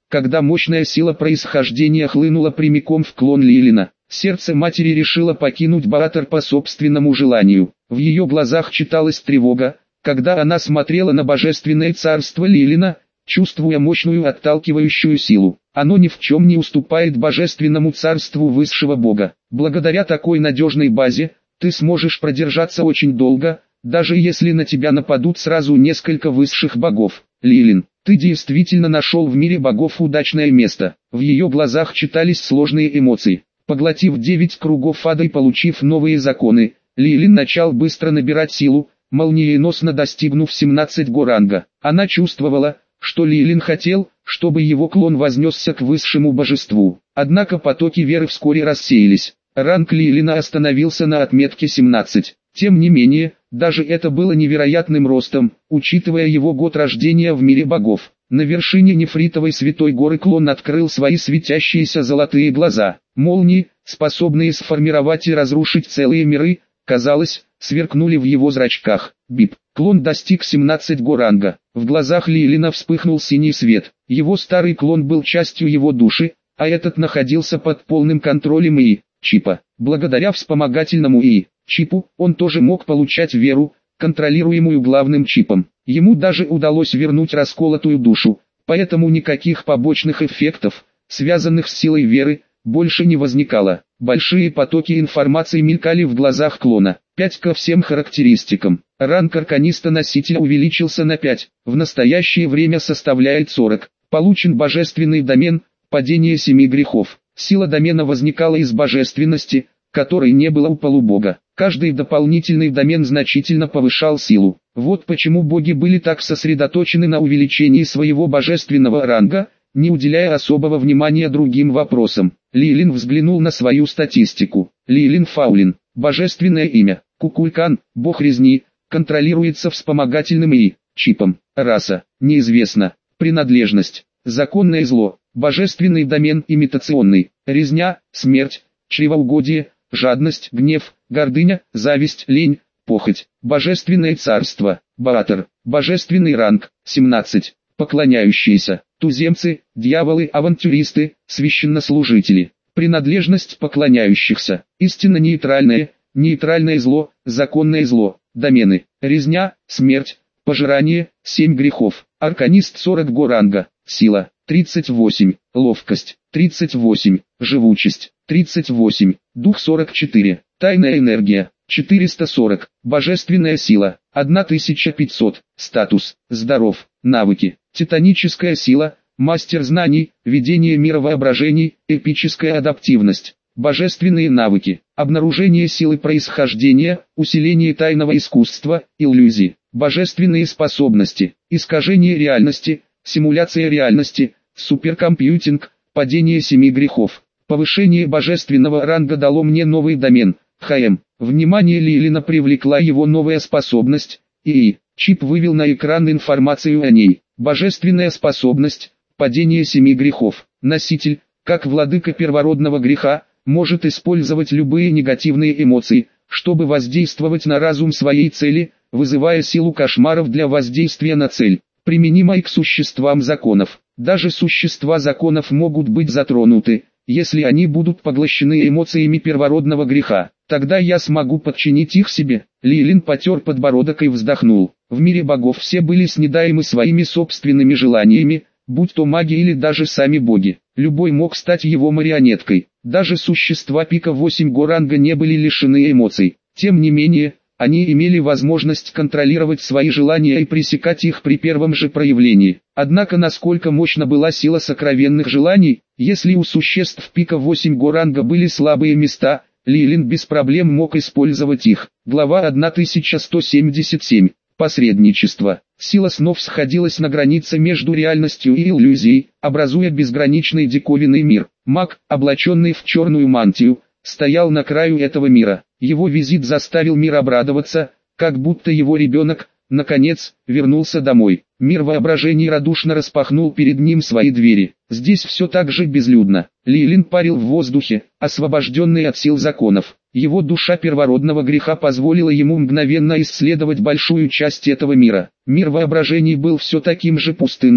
когда мощная сила происхождения хлынула прямиком в клон Лилина. Сердце матери решило покинуть Баатар по собственному желанию. В ее глазах читалась тревога, когда она смотрела на божественное царство Лилина, чувствуя мощную отталкивающую силу. Оно ни в чем не уступает божественному царству высшего бога. Благодаря такой надежной базе, ты сможешь продержаться очень долго, даже если на тебя нападут сразу несколько высших богов. Лилин, ты действительно нашел в мире богов удачное место. В ее глазах читались сложные эмоции. Поглотив девять кругов ада и получив новые законы, Лилин начал быстро набирать силу, молниеносно достигнув семнадцать го ранга. Она чувствовала, что Лилин хотел, чтобы его клон вознесся к высшему божеству. Однако потоки веры вскоре рассеялись. Ранг Лилина остановился на отметке семнадцать. Тем не менее, даже это было невероятным ростом, учитывая его год рождения в мире богов. На вершине нефритовой святой горы клон открыл свои светящиеся золотые глаза. Молнии, способные сформировать и разрушить целые миры, казалось, сверкнули в его зрачках. Бип. Клон достиг семнадцать го ранга. В глазах Лилина вспыхнул синий свет. Его старый клон был частью его души, а этот находился под полным контролем ИИ, чипа. Благодаря вспомогательному ИИ, чипу, он тоже мог получать веру, контролируемую главным чипом. Ему даже удалось вернуть расколотую душу, поэтому никаких побочных эффектов, связанных с силой веры, больше не возникало. Большие потоки информации мелькали в глазах клона. пять ко всем характеристикам. Ранг арканиста-носителя увеличился на пять, в настоящее время составляет сорок. Получен божественный домен, падение семи грехов. Сила домена возникала из божественности, которой не было у полубога. Каждый дополнительный домен значительно повышал силу. Вот почему боги были так сосредоточены на увеличении своего божественного ранга, не уделяя особого внимания другим вопросам. Лилин взглянул на свою статистику. Лилин Фаулин, божественное имя. Кукулькан, бог резни, контролируется вспомогательным ИИ, чипом. Раса, неизвестна. Принадлежность, законное зло. Божественный домен имитационный. Резня, смерть, чревоугодие, жадность, гнев, гордыня, зависть, лень, похоть. Божественное царство, Баатар. Божественный ранг, семнадцать. Поклоняющиеся, туземцы, дьяволы, авантюристы, священнослужители. Принадлежность поклоняющихся, истинно нейтральное, нейтральное зло, законное зло. Домены, резня, смерть, пожирание, семь грехов. Арканист сорок го ранга, сила, тридцать восемь, ловкость, тридцать восемь, живучесть, тридцать восемь, дух сорок четыре, тайная энергия, четыреста сорок, божественная сила, тысяча пятьсот, статус, здоров, навыки, титаническая сила, мастер знаний, ведение мировоображений, эпическая адаптивность, божественные навыки, обнаружение силы происхождения, усиление тайного искусства, иллюзии, божественные способности, искажение реальности, симуляция реальности, суперкомпьютинг, падение семи грехов. Повышение божественного ранга дало мне новый домен, ХМ. Внимание Лилина привлекла его новая способность, ИИ. Чип вывел на экран информацию о ней. Божественная способность, падение семи грехов. Носитель, как владыка первородного греха, может использовать любые негативные эмоции, чтобы воздействовать на разум своей цели, вызывая силу кошмаров для воздействия на цель. Применимо и к существам законов. Даже существа законов могут быть затронуты, если они будут поглощены эмоциями первородного греха. Тогда я смогу подчинить их себе. Лилин потер подбородок и вздохнул. В мире богов все были снедаемы своими собственными желаниями, будь то маги или даже сами боги. Любой мог стать его марионеткой. Даже существа пика восемь го ранга не были лишены эмоций. Тем не менее, они имели возможность контролировать свои желания и пресекать их при первом же проявлении. Однако насколько мощна была сила сокровенных желаний, если у существ пика восемь го ранга были слабые места, Лилин без проблем мог использовать их. Глава тысяча сто семьдесят семь. Посредничество. Сила снов сходилась на границе между реальностью и иллюзией, образуя безграничный диковинный мир. Маг, облаченный в черную мантию, стоял на краю этого мира. Его визит заставил мир обрадоваться, как будто его ребенок, наконец, вернулся домой. Мир воображений радушно распахнул перед ним свои двери. Здесь все так же безлюдно. Лилин парил в воздухе, освобожденный от сил законов. Его душа первородного греха позволила ему мгновенно исследовать большую часть этого мира. Мир воображений был все таким же пустынным,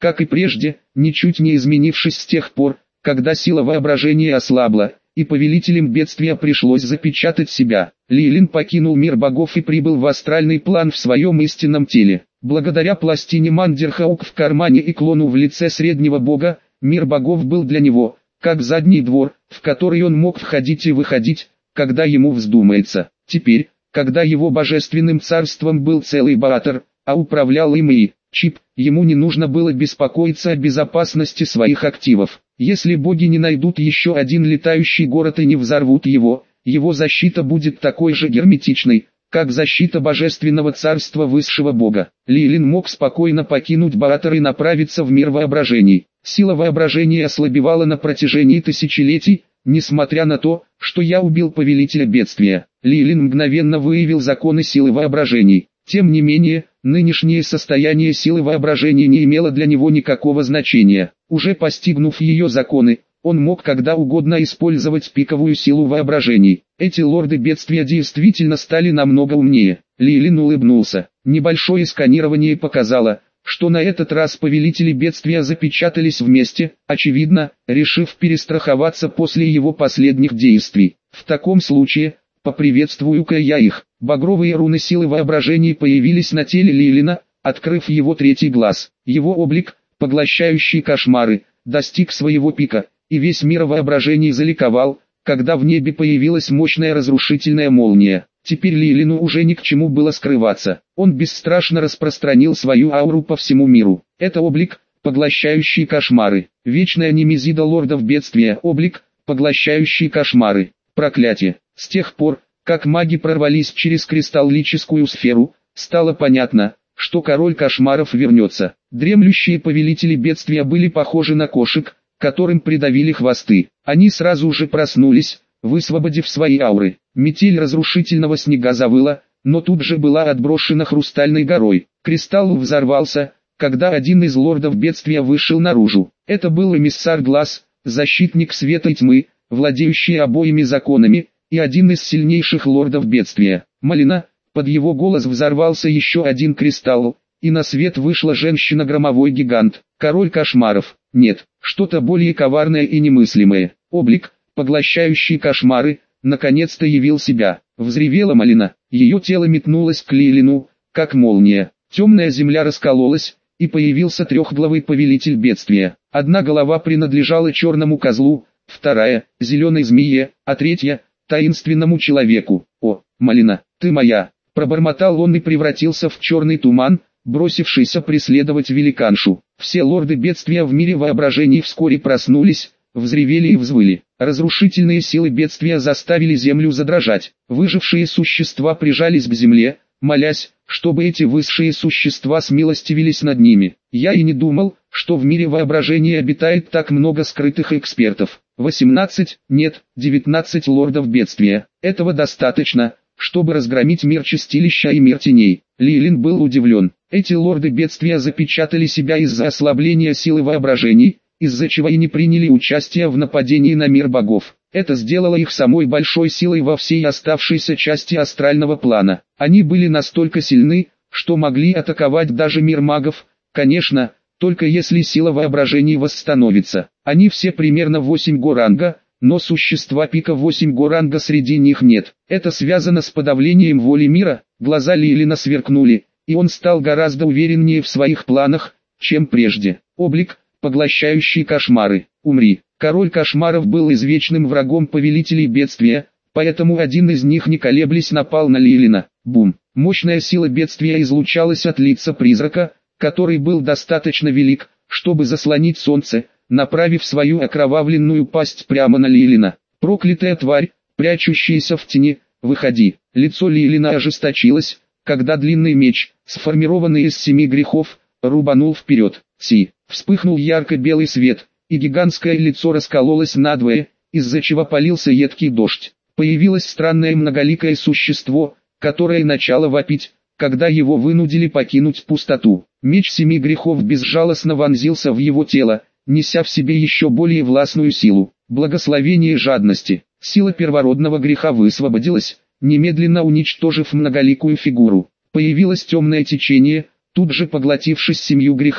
как и прежде, ничуть не изменившись с тех пор, когда сила воображения ослабла, и повелителям бедствия пришлось запечатать себя. Лилин покинул мир богов и прибыл в астральный план в своем истинном теле. Благодаря пластине Мандерхаук в кармане и клону в лице среднего бога, мир богов был для него, как задний двор, в который он мог входить и выходить, когда ему вздумается. Теперь, когда его божественным царством был целый Баатар, а управлял им и Чип, ему не нужно было беспокоиться о безопасности своих активов. Если боги не найдут еще один летающий город и не взорвут его, его защита будет такой же герметичной, как защита божественного царства высшего бога. Лилин мог спокойно покинуть Баатар и направиться в мир воображений. Сила воображения ослабевала на протяжении тысячелетий, несмотря на то, что я убил повелителя бедствия. Лилин мгновенно выявил законы силы воображений. Тем не менее, нынешнее состояние силы воображения не имело для него никакого значения. Уже постигнув ее законы, он мог когда угодно использовать пиковую силу воображений. Эти лорды бедствия действительно стали намного умнее. Лилин улыбнулся. Небольшое сканирование показало, что на этот раз повелители бедствия запечатались вместе, очевидно, решив перестраховаться после его последних действий. В таком случае, поприветствую-ка я их. Багровые руны силы воображения появились на теле Лилина, открыв его третий глаз. Его облик, поглощающий кошмары, достиг своего пика, и весь мир воображений заликовал, когда в небе появилась мощная разрушительная молния. Теперь Лилину уже ни к чему было скрываться. Он бесстрашно распространил свою ауру по всему миру. Это облик, поглощающий кошмары. Вечная немезида лордов бедствия. Облик, поглощающий кошмары. Проклятие. С тех пор, как маги прорвались через кристаллическую сферу, стало понятно, что король кошмаров вернется. Дремлющие повелители бедствия были похожи на кошек, которым придавили хвосты. Они сразу же проснулись, высвободив свои ауры. Метель разрушительного снега завыла, но тут же была отброшена хрустальной горой. Кристалл взорвался, когда один из лордов бедствия вышел наружу. Это был эмиссар глаз, защитник света и тьмы, владеющий обоими законами, и один из сильнейших лордов бедствия. Малина, под его голос взорвался еще один кристалл, и на свет вышла женщина-громовой гигант, король кошмаров. Нет, что-то более коварное и немыслимое. Облик, поглощающий кошмары, наконец-то явил себя. Взревела Малина, ее тело метнулось к Лилину, как молния. Темная земля раскололась, и появился трехглавый повелитель бедствия. Одна голова принадлежала черному козлу, вторая – зеленой змее, а третья – таинственному человеку. «О, Малина, ты моя!» – пробормотал он и превратился в черный туман, бросившийся преследовать великаншу. Все лорды бедствия в мире воображений вскоре проснулись, взревели и взвыли. Разрушительные силы бедствия заставили землю задрожать. Выжившие существа прижались к земле, молясь, чтобы эти высшие существа смилостивились над ними. Я и не думал, что в мире воображения обитает так много скрытых экспертов. восемнадцать, нет, девятнадцать лордов бедствия. Этого достаточно, чтобы разгромить мир чистилища и мир теней. Лилин был удивлен. Эти лорды бедствия запечатали себя из-за ослабления силы воображений, из-за чего и не приняли участие в нападении на мир богов. Это сделало их самой большой силой во всей оставшейся части астрального плана. Они были настолько сильны, что могли атаковать даже мир магов, конечно, только если сила воображений восстановится. Они все примерно восемь го ранга, но существа пика восемь го ранга среди них нет. Это связано с подавлением воли мира. Глаза Лилина сверкнули, и он стал гораздо увереннее в своих планах, чем прежде. Облик, поглощающий кошмары. Умри. Король кошмаров был извечным врагом повелителей бедствия, поэтому один из них не колеблясь напал на Лилина. Бум. Мощная сила бедствия излучалась от лица призрака, который был достаточно велик, чтобы заслонить солнце, направив свою окровавленную пасть прямо на Лилина. Проклятая тварь, прячущаяся в тени, выходи. Лицо Лилина ожесточилось, когда длинный меч, сформированный из семи грехов, рубанул вперед. Си. Вспыхнул ярко-белый свет, и гигантское лицо раскололось надвое, из-за чего полился едкий дождь. Появилось странное многоликое существо, которое начало вопить, когда его вынудили покинуть пустоту. Меч семи грехов безжалостно вонзился в его тело, неся в себе еще более властную силу. Благословение жадности. Сила первородного греха высвободилась, немедленно уничтожив многоликую фигуру. Появилось темное течение, тут же поглотившись семью грехами.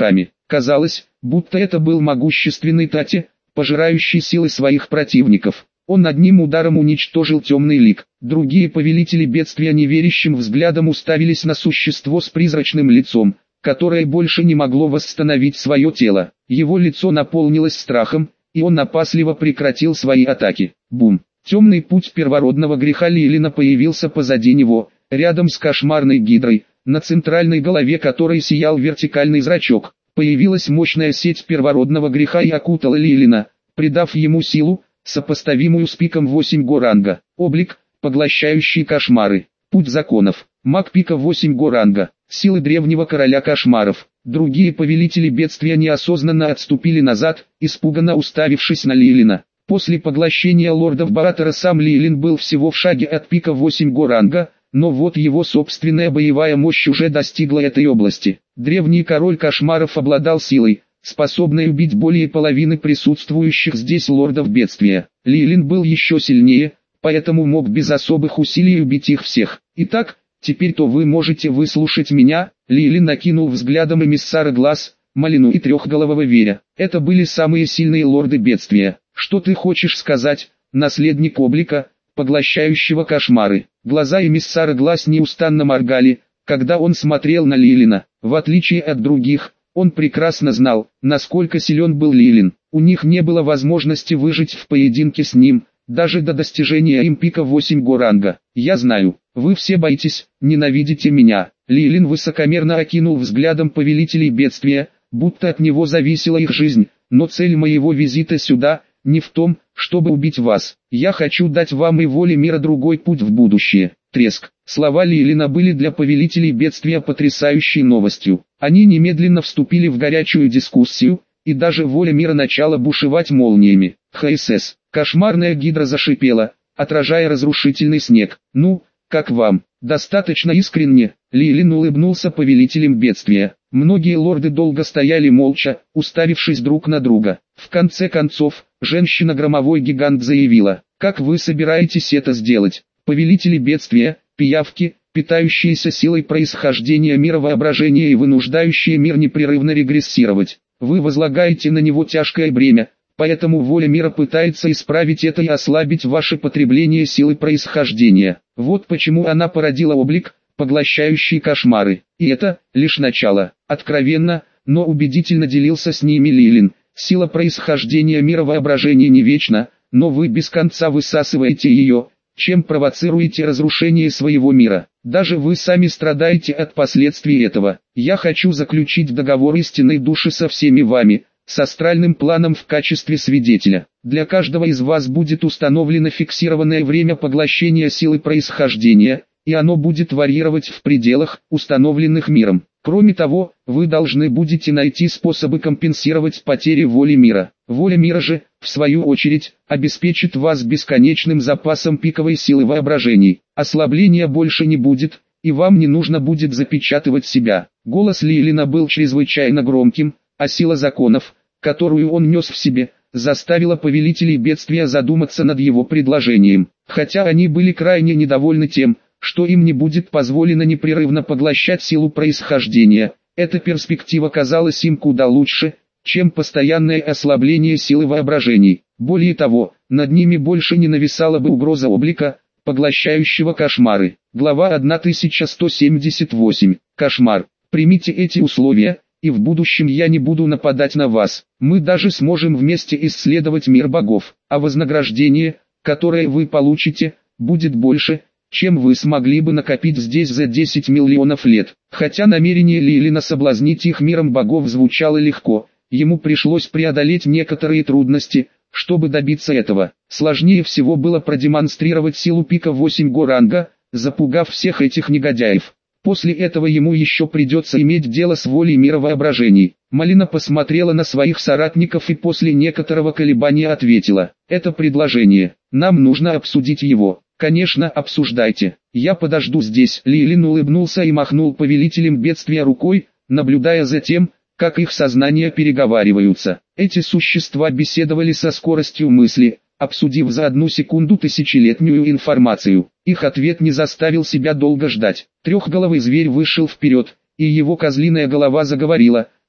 Казалось, будто это был могущественный Тати, пожирающий силы своих противников. Он одним ударом уничтожил темный лик. Другие повелители бедствия неверящим взглядом уставились на существо с призрачным лицом, которое больше не могло восстановить свое тело. Его лицо наполнилось страхом, и он опасливо прекратил свои атаки. Бум! Темный путь первородного греха Лилина появился позади него, рядом с кошмарной гидрой, на центральной голове которой сиял вертикальный зрачок. Появилась мощная сеть первородного греха и окутала Лилина, придав ему силу, сопоставимую с пиком восемь го ранга. Облик, поглощающий кошмары. Путь законов. Маг пика восемь го ранга. Силы древнего короля кошмаров. Другие повелители бедствия неосознанно отступили назад, испуганно уставившись на Лилина. После поглощения лордов Баратора сам Лилин был всего в шаге от пика восемь го ранга, но вот его собственная боевая мощь уже достигла этой области. Древний король кошмаров обладал силой, способной убить более половины присутствующих здесь лордов бедствия. Лилин был еще сильнее, поэтому мог без особых усилий убить их всех. Итак, теперь-то вы можете выслушать меня. Лилин накинул взглядом эмиссара глаз, Малину и трехголового веря. Это были самые сильные лорды бедствия. Что ты хочешь сказать, наследник облика, поглощающего кошмары? Глаза эмиссара глаз неустанно моргали, когда он смотрел на Лилина. В отличие от других, он прекрасно знал, насколько силен был Лилин. У них не было возможности выжить в поединке с ним, даже до достижения им пика восемь го ранга. Я знаю, вы все боитесь, ненавидите меня. Лилин высокомерно окинул взглядом повелителей бедствия, будто от него зависела их жизнь, но цель моего визита сюда не в том, чтобы убить вас. Я хочу дать вам и воле мира другой путь в будущее. Треск. Слова Лилина были для повелителей бедствия потрясающей новостью. Они немедленно вступили в горячую дискуссию, и даже воля мира начала бушевать молниями. ХСС. Кошмарная гидра зашипела, отражая разрушительный снег. Ну, как вам? Достаточно искренне. Лилин улыбнулся повелителям бедствия. Многие лорды долго стояли молча, уставившись друг на друга. В конце концов, женщина-громовой гигант заявила: «Как вы собираетесь это сделать? Повелители бедствия, пиявки, питающиеся силой происхождения мира воображения и вынуждающие мир непрерывно регрессировать. Вы возлагаете на него тяжкое бремя, поэтому воля мира пытается исправить это и ослабить ваше потребление силы происхождения. Вот почему она породила облик, поглощающий кошмары. И это лишь начало». Откровенно, но убедительно делился с ними Лилин. Сила происхождения мира воображения не вечна, но вы без конца высасываете ее, чем провоцируете разрушение своего мира. Даже вы сами страдаете от последствий этого. Я хочу заключить договор истинной души со всеми вами, с астральным планом в качестве свидетеля. Для каждого из вас будет установлено фиксированное время поглощения силы происхождения, и оно будет варьировать в пределах, установленных миром. Кроме того, вы должны будете найти способы компенсировать потери воли мира. Воля мира же, в свою очередь, обеспечит вас бесконечным запасом пиковой силы воображений. Ослабления больше не будет, и вам не нужно будет запечатывать себя. Голос Лилина был чрезвычайно громким, а сила законов, которую он нес в себе, заставила повелителей бедствия задуматься над его предложением. Хотя они были крайне недовольны тем, что им не будет позволено непрерывно поглощать силу происхождения, эта перспектива казалась им куда лучше, чем постоянное ослабление силы воображений. Более того, над ними больше не нависала бы угроза облика, поглощающего кошмары. Глава тысяча сто семьдесят восемь. Кошмар. Примите эти условия, и в будущем я не буду нападать на вас. Мы даже сможем вместе исследовать мир богов, а вознаграждение, которое вы получите, будет больше, чем вы смогли бы накопить здесь за десять миллионов лет. Хотя намерение Лилина соблазнить их миром богов звучало легко, ему пришлось преодолеть некоторые трудности, чтобы добиться этого. Сложнее всего было продемонстрировать силу пика восемь го ранга, запугав всех этих негодяев. После этого ему еще придется иметь дело с волей мира воображений. Малина посмотрела на своих соратников и после некоторого колебания ответила: «Это предложение, нам нужно обсудить его». «Конечно, обсуждайте. Я подожду здесь». Лилин улыбнулся и махнул повелителям бедствия рукой, наблюдая за тем, как их сознания переговариваются. Эти существа беседовали со скоростью мысли, обсудив за одну секунду тысячелетнюю информацию. Их ответ не заставил себя долго ждать. Трехголовый зверь вышел вперед, и его козлиная голова заговорила,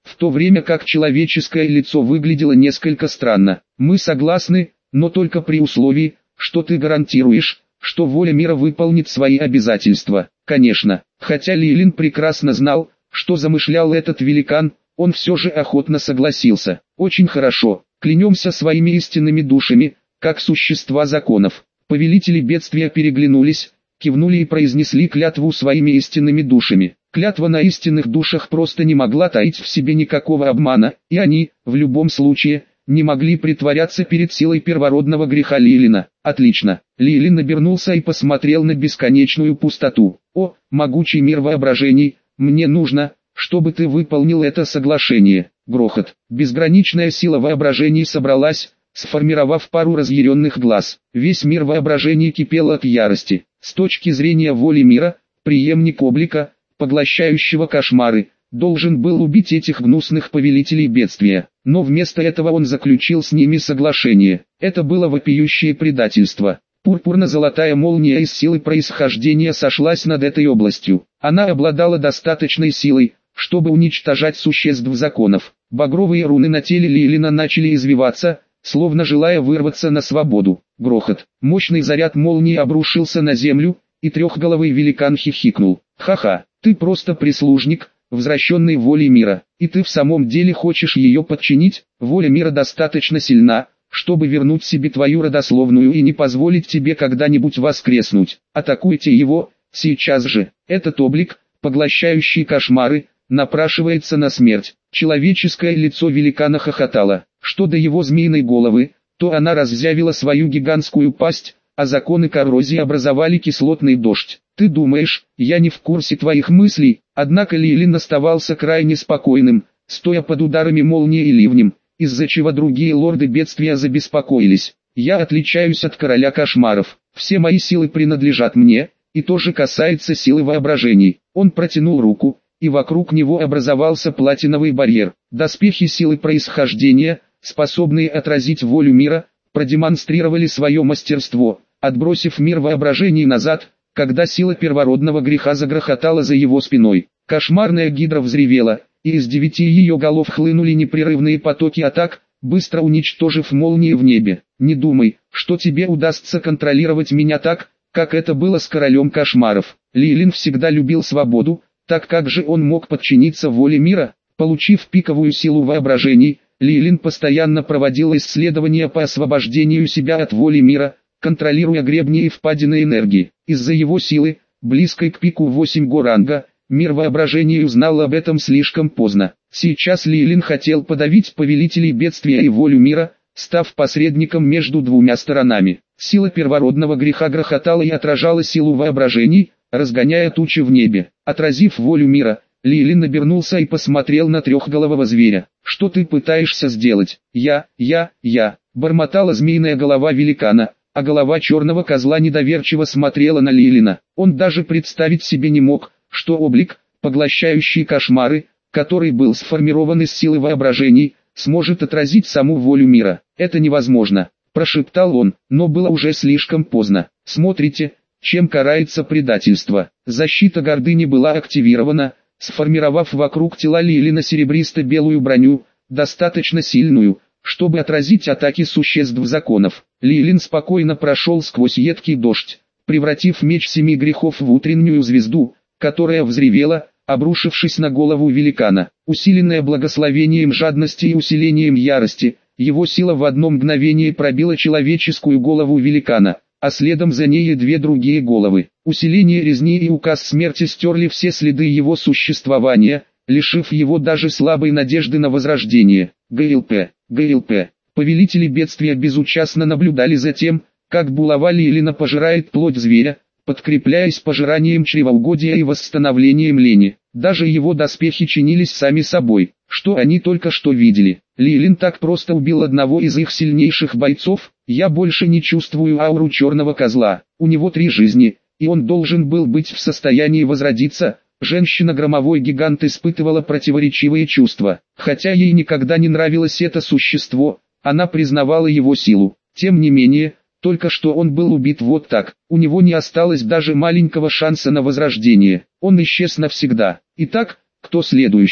в то время как человеческое лицо выглядело несколько странно. Мы согласны, но только при условии, что ты гарантируешь, что воля мира выполнит свои обязательства. Конечно, хотя Лилин прекрасно знал, что замышлял этот великан, он все же охотно согласился. Очень хорошо, клянемся своими истинными душами, как существа законов. Повелители бедствия переглянулись, кивнули и произнесли клятву своими истинными душами. Клятва на истинных душах просто не могла таить в себе никакого обмана, и они, в любом случае, не могли притворяться перед силой первородного греха Лилина. Отлично. Лилин обернулся и посмотрел на бесконечную пустоту. О, могучий мир воображений, мне нужно, чтобы ты выполнил это соглашение. Грохот. Безграничная сила воображений собралась, сформировав пару разъяренных глаз. Весь мир воображений кипел от ярости. С точки зрения воли мира, преемник облика, поглощающего кошмары, должен был убить этих гнусных повелителей бедствия. Но вместо этого он заключил с ними соглашение. Это было вопиющее предательство. Пурпурно-золотая молния из силы происхождения сошлась над этой областью. Она обладала достаточной силой, чтобы уничтожать существ законов. Багровые руны на теле Лилина начали извиваться, словно желая вырваться на свободу. Грохот. Мощный заряд молнии обрушился на землю, и трехголовый великан хихикнул. «Ха-ха, ты просто прислужник, возвращенный волей мира, и ты в самом деле хочешь ее подчинить? Воля мира достаточно сильна, чтобы вернуть себе твою родословную и не позволить тебе когда-нибудь воскреснуть. Атакуйте его, сейчас же. Этот облик, поглощающий кошмары, напрашивается на смерть». Человеческое лицо великана хохотало. Что до его змеиной головы, то она разъявила свою гигантскую пасть, а законы коррозии образовали кислотный дождь. «Ты думаешь, я не в курсе твоих мыслей?» Однако Лилин оставался крайне спокойным, стоя под ударами молнии и ливнем, из-за чего другие лорды бедствия забеспокоились. «Я отличаюсь от короля кошмаров, все мои силы принадлежат мне, и то же касается силы воображений». Он протянул руку, и вокруг него образовался платиновый барьер. Доспехи силы происхождения, способные отразить волю мира, продемонстрировали свое мастерство, отбросив мир воображений назад, когда сила первородного греха загрохотала за его спиной. Кошмарная гидра взревела, и из девяти ее голов хлынули непрерывные потоки атак, быстро уничтожив молнии в небе. «Не думай, что тебе удастся контролировать меня так, как это было с королем кошмаров». Лилин всегда любил свободу, так как же он мог подчиниться воле мира? Получив пиковую силу воображений, Лилин постоянно проводил исследования по освобождению себя от воли мира, контролируя гребни и впадины энергии. Из-за его силы, близкой к пику восемь горанга, мир воображений узнал об этом слишком поздно. Сейчас Лилин хотел подавить повелителей бедствия и волю мира, став посредником между двумя сторонами. Сила первородного греха грохотала и отражала силу воображений, разгоняя тучи в небе. Отразив волю мира, Лилин обернулся и посмотрел на трехголового зверя. «Что ты пытаешься сделать?» «Я, я, я», — бормотала змеиная голова великана, а голова черного козла недоверчиво смотрела на Лилина. Он даже представить себе не мог, что облик, поглощающий кошмары, который был сформирован из силы воображений, сможет отразить саму волю мира. «Это невозможно», — прошептал он, но было уже слишком поздно. «Смотрите, чем карается предательство». Защита гордыни была активирована, сформировав вокруг тела Лилина серебристо-белую броню, достаточно сильную, чтобы отразить атаки существ законов. Лилин спокойно прошел сквозь едкий дождь, превратив меч семи грехов в утреннюю звезду, которая взревела, обрушившись на голову великана. Усиленная благословением жадности и усилением ярости, его сила в одно мгновение пробила человеческую голову великана, а следом за ней и две другие головы. Усиление резни и указ смерти стерли все следы его существования, лишив его даже слабой надежды на возрождение. ГЛП, ГЛП. Повелители бедствия безучастно наблюдали за тем, как булава Лилина пожирает плоть зверя, подкрепляясь пожиранием чревоугодия и восстановлением лени. Даже его доспехи чинились сами собой. Что они только что видели? Лилин так просто убил одного из их сильнейших бойцов. Я больше не чувствую ауру черного козла. У него три жизни, и он должен был быть в состоянии возродиться. Женщина-громовой гигант испытывала противоречивые чувства. Хотя ей никогда не нравилось это существо, она признавала его силу. Тем не менее, только что он был убит вот так. У него не осталось даже маленького шанса на возрождение. Он исчез навсегда. Итак, кто следующий?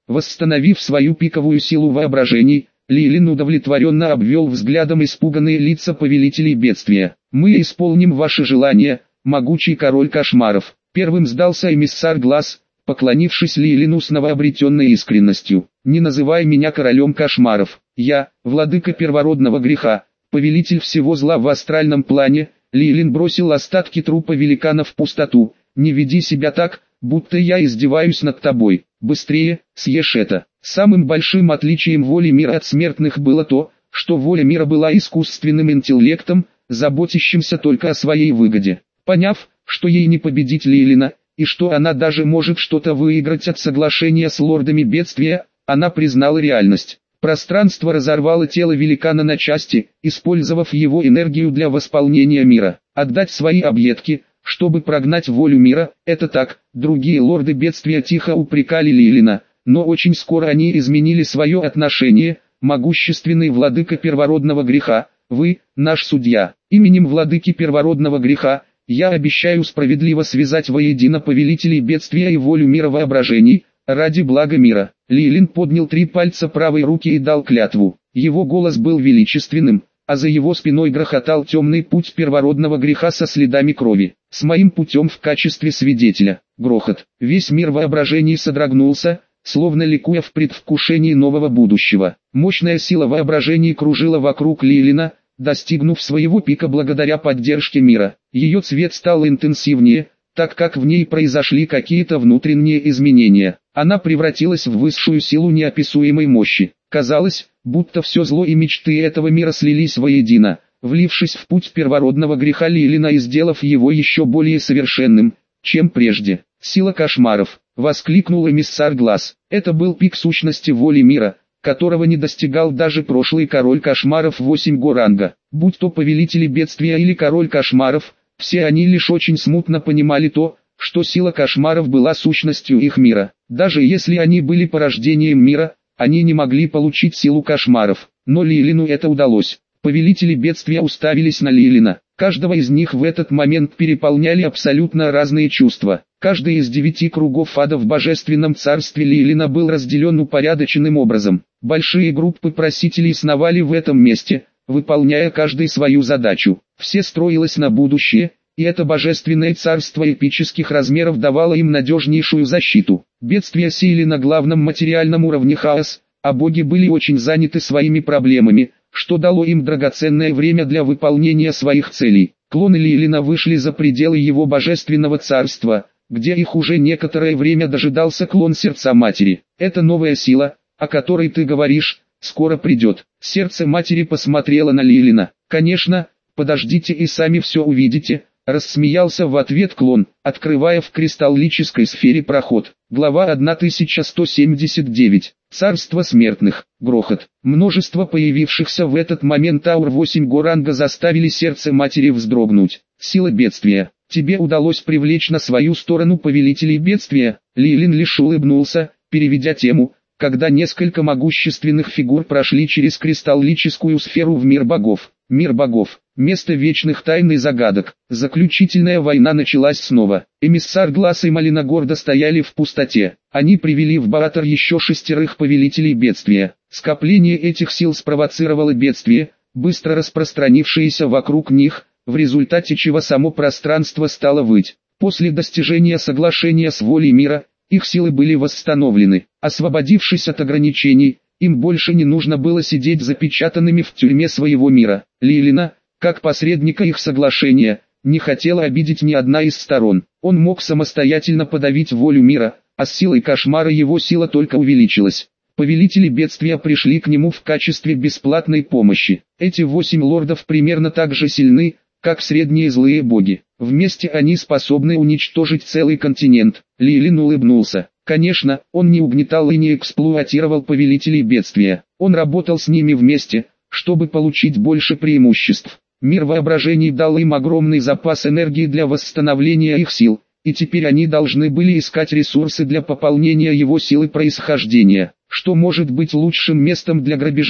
Восстановив свою пиковую силу воображений, Лилин удовлетворенно обвел взглядом испуганные лица повелителей бедствия. «Мы исполним ваши желания, могучий король кошмаров». Первым сдался эмиссар глаз, поклонившись Лилину с новообретенной искренностью. «Не называй меня королем кошмаров. Я, владыка первородного греха, повелитель всего зла в астральном плане». Лилин бросил остатки трупа великана в пустоту. «Не веди себя так, будто я издеваюсь над тобой. Быстрее, съешь это». Самым большим отличием воли мира от смертных было то, что воля мира была искусственным интеллектом, заботящимся только о своей выгоде. Поняв, что ей не победить Лилина, и что она даже может что-то выиграть от соглашения с лордами бедствия, она признала реальность. Пространство разорвало тело великана на части, использовав его энергию для восполнения мира. Отдать свои объедки, чтобы прогнать волю мира, это так. Другие лорды бедствия тихо упрекали Лилина, но очень скоро они изменили свое отношение. «Могущественный владыка первородного греха, вы, наш судья, именем владыки первородного греха, я обещаю справедливо связать воедино повелителей бедствия и волю мира воображений, ради блага мира». Лилин поднял три пальца правой руки и дал клятву. Его голос был величественным, а за его спиной грохотал темный путь первородного греха со следами крови. «С моим путем в качестве свидетеля». Грохот. Весь мир воображений содрогнулся, словно ликуя в предвкушении нового будущего. Мощная сила воображений кружила вокруг Лилина, достигнув своего пика благодаря поддержке мира. Ее цвет стал интенсивнее, так как в ней произошли какие-то внутренние изменения. Она превратилась в высшую силу неописуемой мощи. Казалось, будто все зло и мечты этого мира слились воедино, влившись в путь первородного греха Лилина и сделав его еще более совершенным, чем прежде. «Сила кошмаров!» — воскликнул эмиссар глаз. Это был пик сущности воли мира, которого не достигал даже прошлый король кошмаров восемь го ранга. Будь то повелители бедствия или король кошмаров, все они лишь очень смутно понимали то, что сила кошмаров была сущностью их мира. Даже если они были порождением мира, они не могли получить силу кошмаров. Но Лилину это удалось. Повелители бедствия уставились на Лилина. Каждого из них в этот момент переполняли абсолютно разные чувства. Каждый из девяти кругов ада в божественном царстве Лилина был разделен упорядоченным образом. Большие группы просителей сновали в этом месте, выполняя каждый свою задачу. Все строилось на будущее, и это божественное царство эпических размеров давало им надежнейшую защиту. Бедствия сеяли на главном материальном уровне хаос, а боги были очень заняты своими проблемами, что дало им драгоценное время для выполнения своих целей. Клоны Лилина вышли за пределы его божественного царства, где их уже некоторое время дожидался клон Сердца Матери. «Это новая сила, о которой ты говоришь, скоро придет». Сердце Матери посмотрело на Лилина. «Конечно, подождите и сами все увидите», — рассмеялся в ответ клон, открывая в кристаллической сфере проход. Глава тысяча сто семьдесят девять. Царство смертных. Грохот. Множество появившихся в этот момент аур восемь го ранга заставили сердце матери вздрогнуть. Сила бедствия. Тебе удалось привлечь на свою сторону повелителей бедствия. Лилин лишь улыбнулся, переведя тему, когда несколько могущественных фигур прошли через кристаллическую сферу в мир богов. Мир богов. Место вечных тайн и загадок. Заключительная война началась снова. Эмиссар Глаз и Малина гордо стояли в пустоте. Они привели в Баатар еще шестерых повелителей бедствия. Скопление этих сил спровоцировало бедствие, быстро распространившееся вокруг них, в результате чего само пространство стало выть. После достижения соглашения с волей мира, их силы были восстановлены. Освободившись от ограничений, им больше не нужно было сидеть запечатанными в тюрьме своего мира. Лилина, как посредника их соглашения, не хотела обидеть ни одна из сторон. Он мог самостоятельно подавить волю мира, а с силой кошмара его сила только увеличилась. Повелители бедствия пришли к нему в качестве бесплатной помощи. Эти восемь лордов примерно так же сильны, как средние злые боги. Вместе они способны уничтожить целый континент. Лилин улыбнулся. Конечно, он не угнетал и не эксплуатировал повелителей бедствия. Он работал с ними вместе, чтобы получить больше преимуществ. Мир воображений дал им огромный запас энергии для восстановления их сил, и теперь они должны были искать ресурсы для пополнения его силы происхождения. Что может быть лучшим местом для грабежа,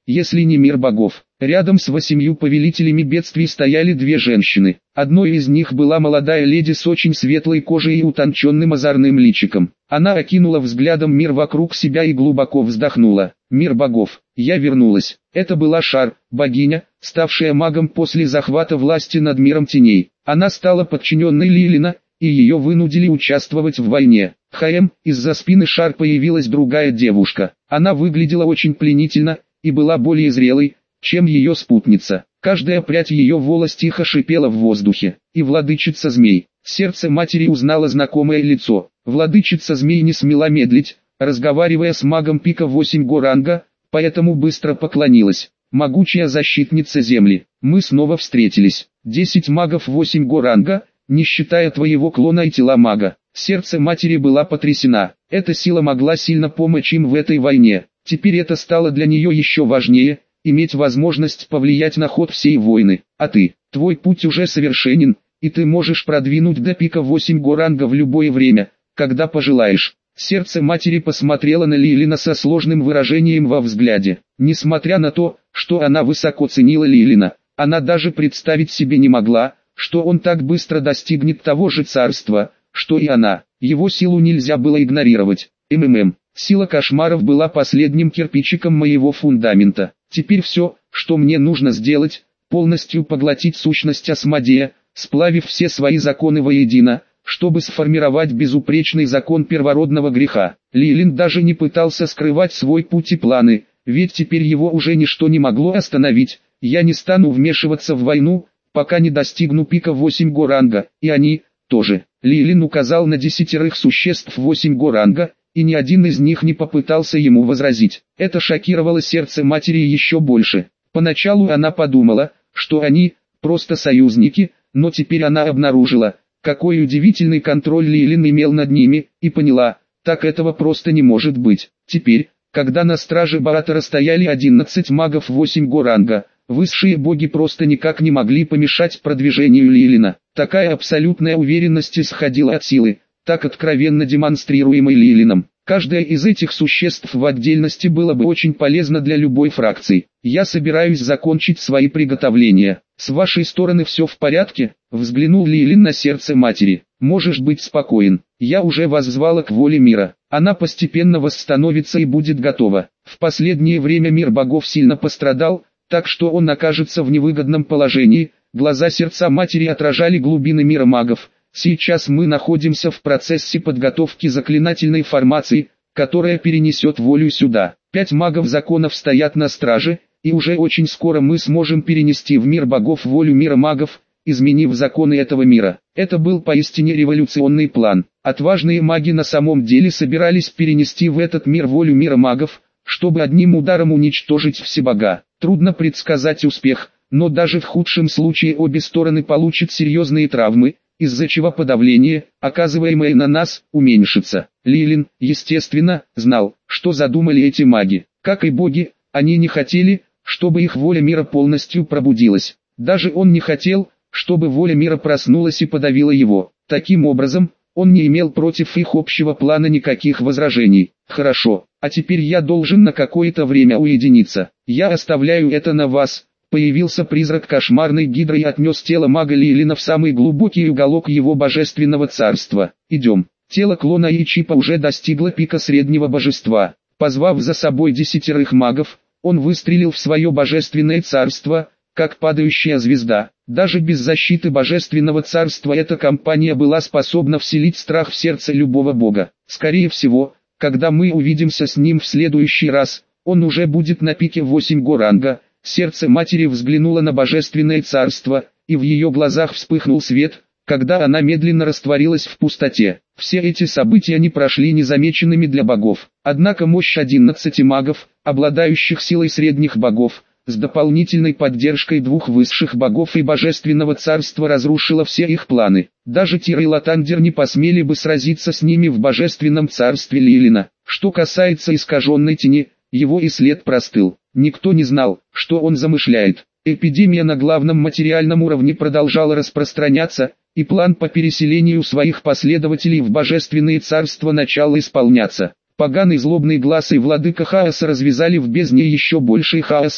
если не мир богов. Рядом с восемью повелителями бедствий стояли две женщины. Одной из них была молодая леди с очень светлой кожей и утонченным озорным личиком. Она окинула взглядом мир вокруг себя и глубоко вздохнула. Мир богов. Я вернулась. Это была Шар, богиня, ставшая магом после захвата власти над миром теней. Она стала подчиненной Лилина, и ее вынудили участвовать в войне. Хаем, из-за спины Шар появилась другая девушка. Она выглядела очень пленительно, и была более зрелой, чем ее спутница. Каждая прядь ее волос тихо шипела в воздухе. И владычица змей. Сердце матери узнало знакомое лицо. Владычица змей не смела медлить, разговаривая с магом пика восемь Горанга, поэтому быстро поклонилась. Могучая защитница земли, мы снова встретились. Десять магов восемь Горанга, не считая твоего клона и тела мага. Сердце матери была потрясена. Эта сила могла сильно помочь им в этой войне. Теперь это стало для нее еще важнее, иметь возможность повлиять на ход всей войны. А ты, твой путь уже совершенен, и ты можешь продвинуть до пика восемь Горанга в любое время, когда пожелаешь. Сердце матери посмотрело на Лилина со сложным выражением во взгляде. Несмотря на то, что она высоко ценила Лилина, она даже представить себе не могла, что он так быстро достигнет того же царства, что и она. Его силу нельзя было игнорировать. МММ. Сила кошмаров была последним кирпичиком моего фундамента. Теперь все, что мне нужно сделать, полностью поглотить сущность Асмодея, сплавив все свои законы воедино, чтобы сформировать безупречный закон первородного греха. Лилин даже не пытался скрывать свой путь и планы, ведь теперь его уже ничто не могло остановить. Я не стану вмешиваться в войну, пока не достигну пика восемь Горанга, и они тоже. Лилин указал на десятерых существ восемь Горанга, и ни один из них не попытался ему возразить. Это шокировало сердце матери еще больше. Поначалу она подумала, что они просто союзники, но теперь она обнаружила, какой удивительный контроль Лилин имел над ними, и поняла, так этого просто не может быть. Теперь, когда на страже Баратора стояли одиннадцать магов восемь Горанга, высшие боги просто никак не могли помешать продвижению Лилина. Такая абсолютная уверенность исходила от силы, так откровенно демонстрируемой Лилином. Каждое из этих существ в отдельности было бы очень полезно для любой фракции. Я собираюсь закончить свои приготовления. С вашей стороны все в порядке? Взглянул Лилин на сердце матери. Можешь быть спокоен. Я уже воззвала к воле мира. Она постепенно восстановится и будет готова. В последнее время мир богов сильно пострадал, так что он окажется в невыгодном положении. Глаза сердца матери отражали глубины мира магов. Сейчас мы находимся в процессе подготовки заклинательной формации, которая перенесет волю сюда. Пять магов законов стоят на страже, и уже очень скоро мы сможем перенести в мир богов волю мира магов, изменив законы этого мира. Это был поистине революционный план. Отважные маги на самом деле собирались перенести в этот мир волю мира магов, чтобы одним ударом уничтожить всебога. Трудно предсказать успех, но даже в худшем случае обе стороны получат серьезные травмы, из-за чего подавление, оказываемое на нас, уменьшится. Лилин, естественно, знал, что задумали эти маги. Как и боги, они не хотели, чтобы их воля мира полностью пробудилась. Даже он не хотел, чтобы воля мира проснулась и подавила его. Таким образом, он не имел против их общего плана никаких возражений. Хорошо, а теперь я должен на какое-то время уединиться. Я оставляю это на вас. Появился призрак кошмарной гидры и отнес тело мага Лилина в самый глубокий уголок его божественного царства. Идем. Тело клона Ичипа уже достигло пика среднего божества. Позвав за собой десятерых магов, он выстрелил в свое божественное царство, как падающая звезда. Даже без защиты божественного царства эта компания была способна вселить страх в сердце любого бога. Скорее всего, когда мы увидимся с ним в следующий раз, он уже будет на пике восемь Горанга. Сердце матери взглянуло на божественное царство, и в ее глазах вспыхнул свет, когда она медленно растворилась в пустоте. Все эти события не прошли незамеченными для богов. Однако мощь одиннадцати магов, обладающих силой средних богов, с дополнительной поддержкой двух высших богов и божественного царства разрушила все их планы. Даже Тир и Латандер не посмели бы сразиться с ними в божественном царстве Лилина. Что касается искаженной тени, его и след простыл. Никто не знал, что он замышляет. Эпидемия на главном материальном уровне продолжала распространяться, и план по переселению своих последователей в божественные царства начал исполняться. Поганый злобный глаз и владыка хаоса развязали в бездне еще больший хаос,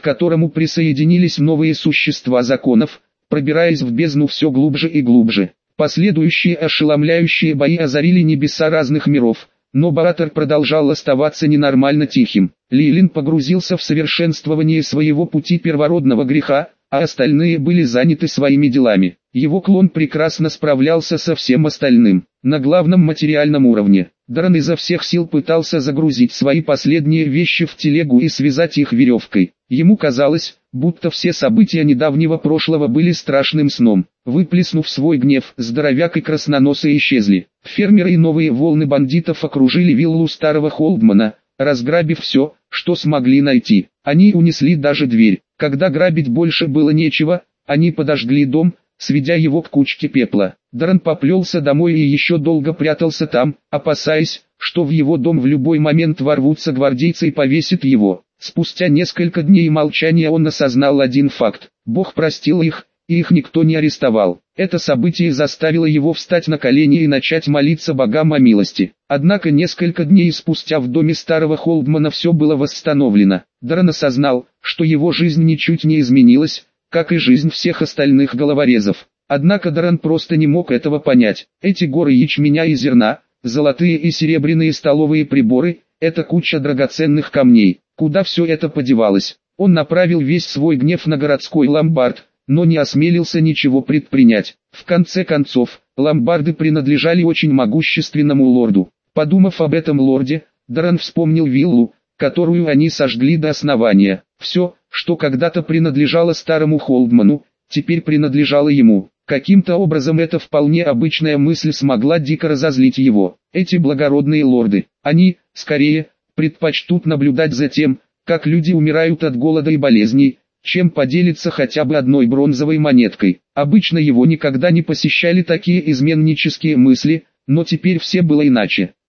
которому присоединились новые существа законов, пробираясь в бездну все глубже и глубже. Последующие ошеломляющие бои озарили небеса разных миров, но Баатар продолжал оставаться ненормально тихим. Лилин погрузился в совершенствование своего пути первородного греха, а остальные были заняты своими делами. Его клон прекрасно справлялся со всем остальным. На главном материальном уровне, Даррен изо всех сил пытался загрузить свои последние вещи в телегу и связать их веревкой. Ему казалось, будто все события недавнего прошлого были страшным сном. Выплеснув свой гнев, здоровяк и красноносый исчезли. Фермеры и новые волны бандитов окружили виллу старого Холдмана, разграбив все, что смогли найти. Они унесли даже дверь. Когда грабить больше было нечего, они подожгли дом, сведя его к кучке пепла. Даррен поплелся домой и еще долго прятался там, опасаясь, что в его дом в любой момент ворвутся гвардейцы и повесят его. Спустя несколько дней молчания он осознал один факт: Бог простил их, и их никто не арестовал. Это событие заставило его встать на колени и начать молиться богам о милости. Однако несколько дней спустя в доме старого Холдмана все было восстановлено. Даррен осознал, что его жизнь ничуть не изменилась, как и жизнь всех остальных головорезов. Однако Даррен просто не мог этого понять. Эти горы ячменя и зерна, золотые и серебряные столовые приборы, это куча драгоценных камней. Куда все это подевалось? Он направил весь свой гнев на городской ломбард, но не осмелился ничего предпринять. В конце концов, ломбарды принадлежали очень могущественному лорду. Подумав об этом лорде, Даррен вспомнил виллу, которую они сожгли до основания. Все, что когда-то принадлежало старому Холдману, теперь принадлежало ему. Каким-то образом эта вполне обычная мысль смогла дико разозлить его. Эти благородные лорды, они, скорее, предпочтут наблюдать за тем, как люди умирают от голода и болезней, чем поделиться хотя бы одной бронзовой монеткой. Обычно его никогда не посещали такие изменнические мысли, но теперь все было иначе.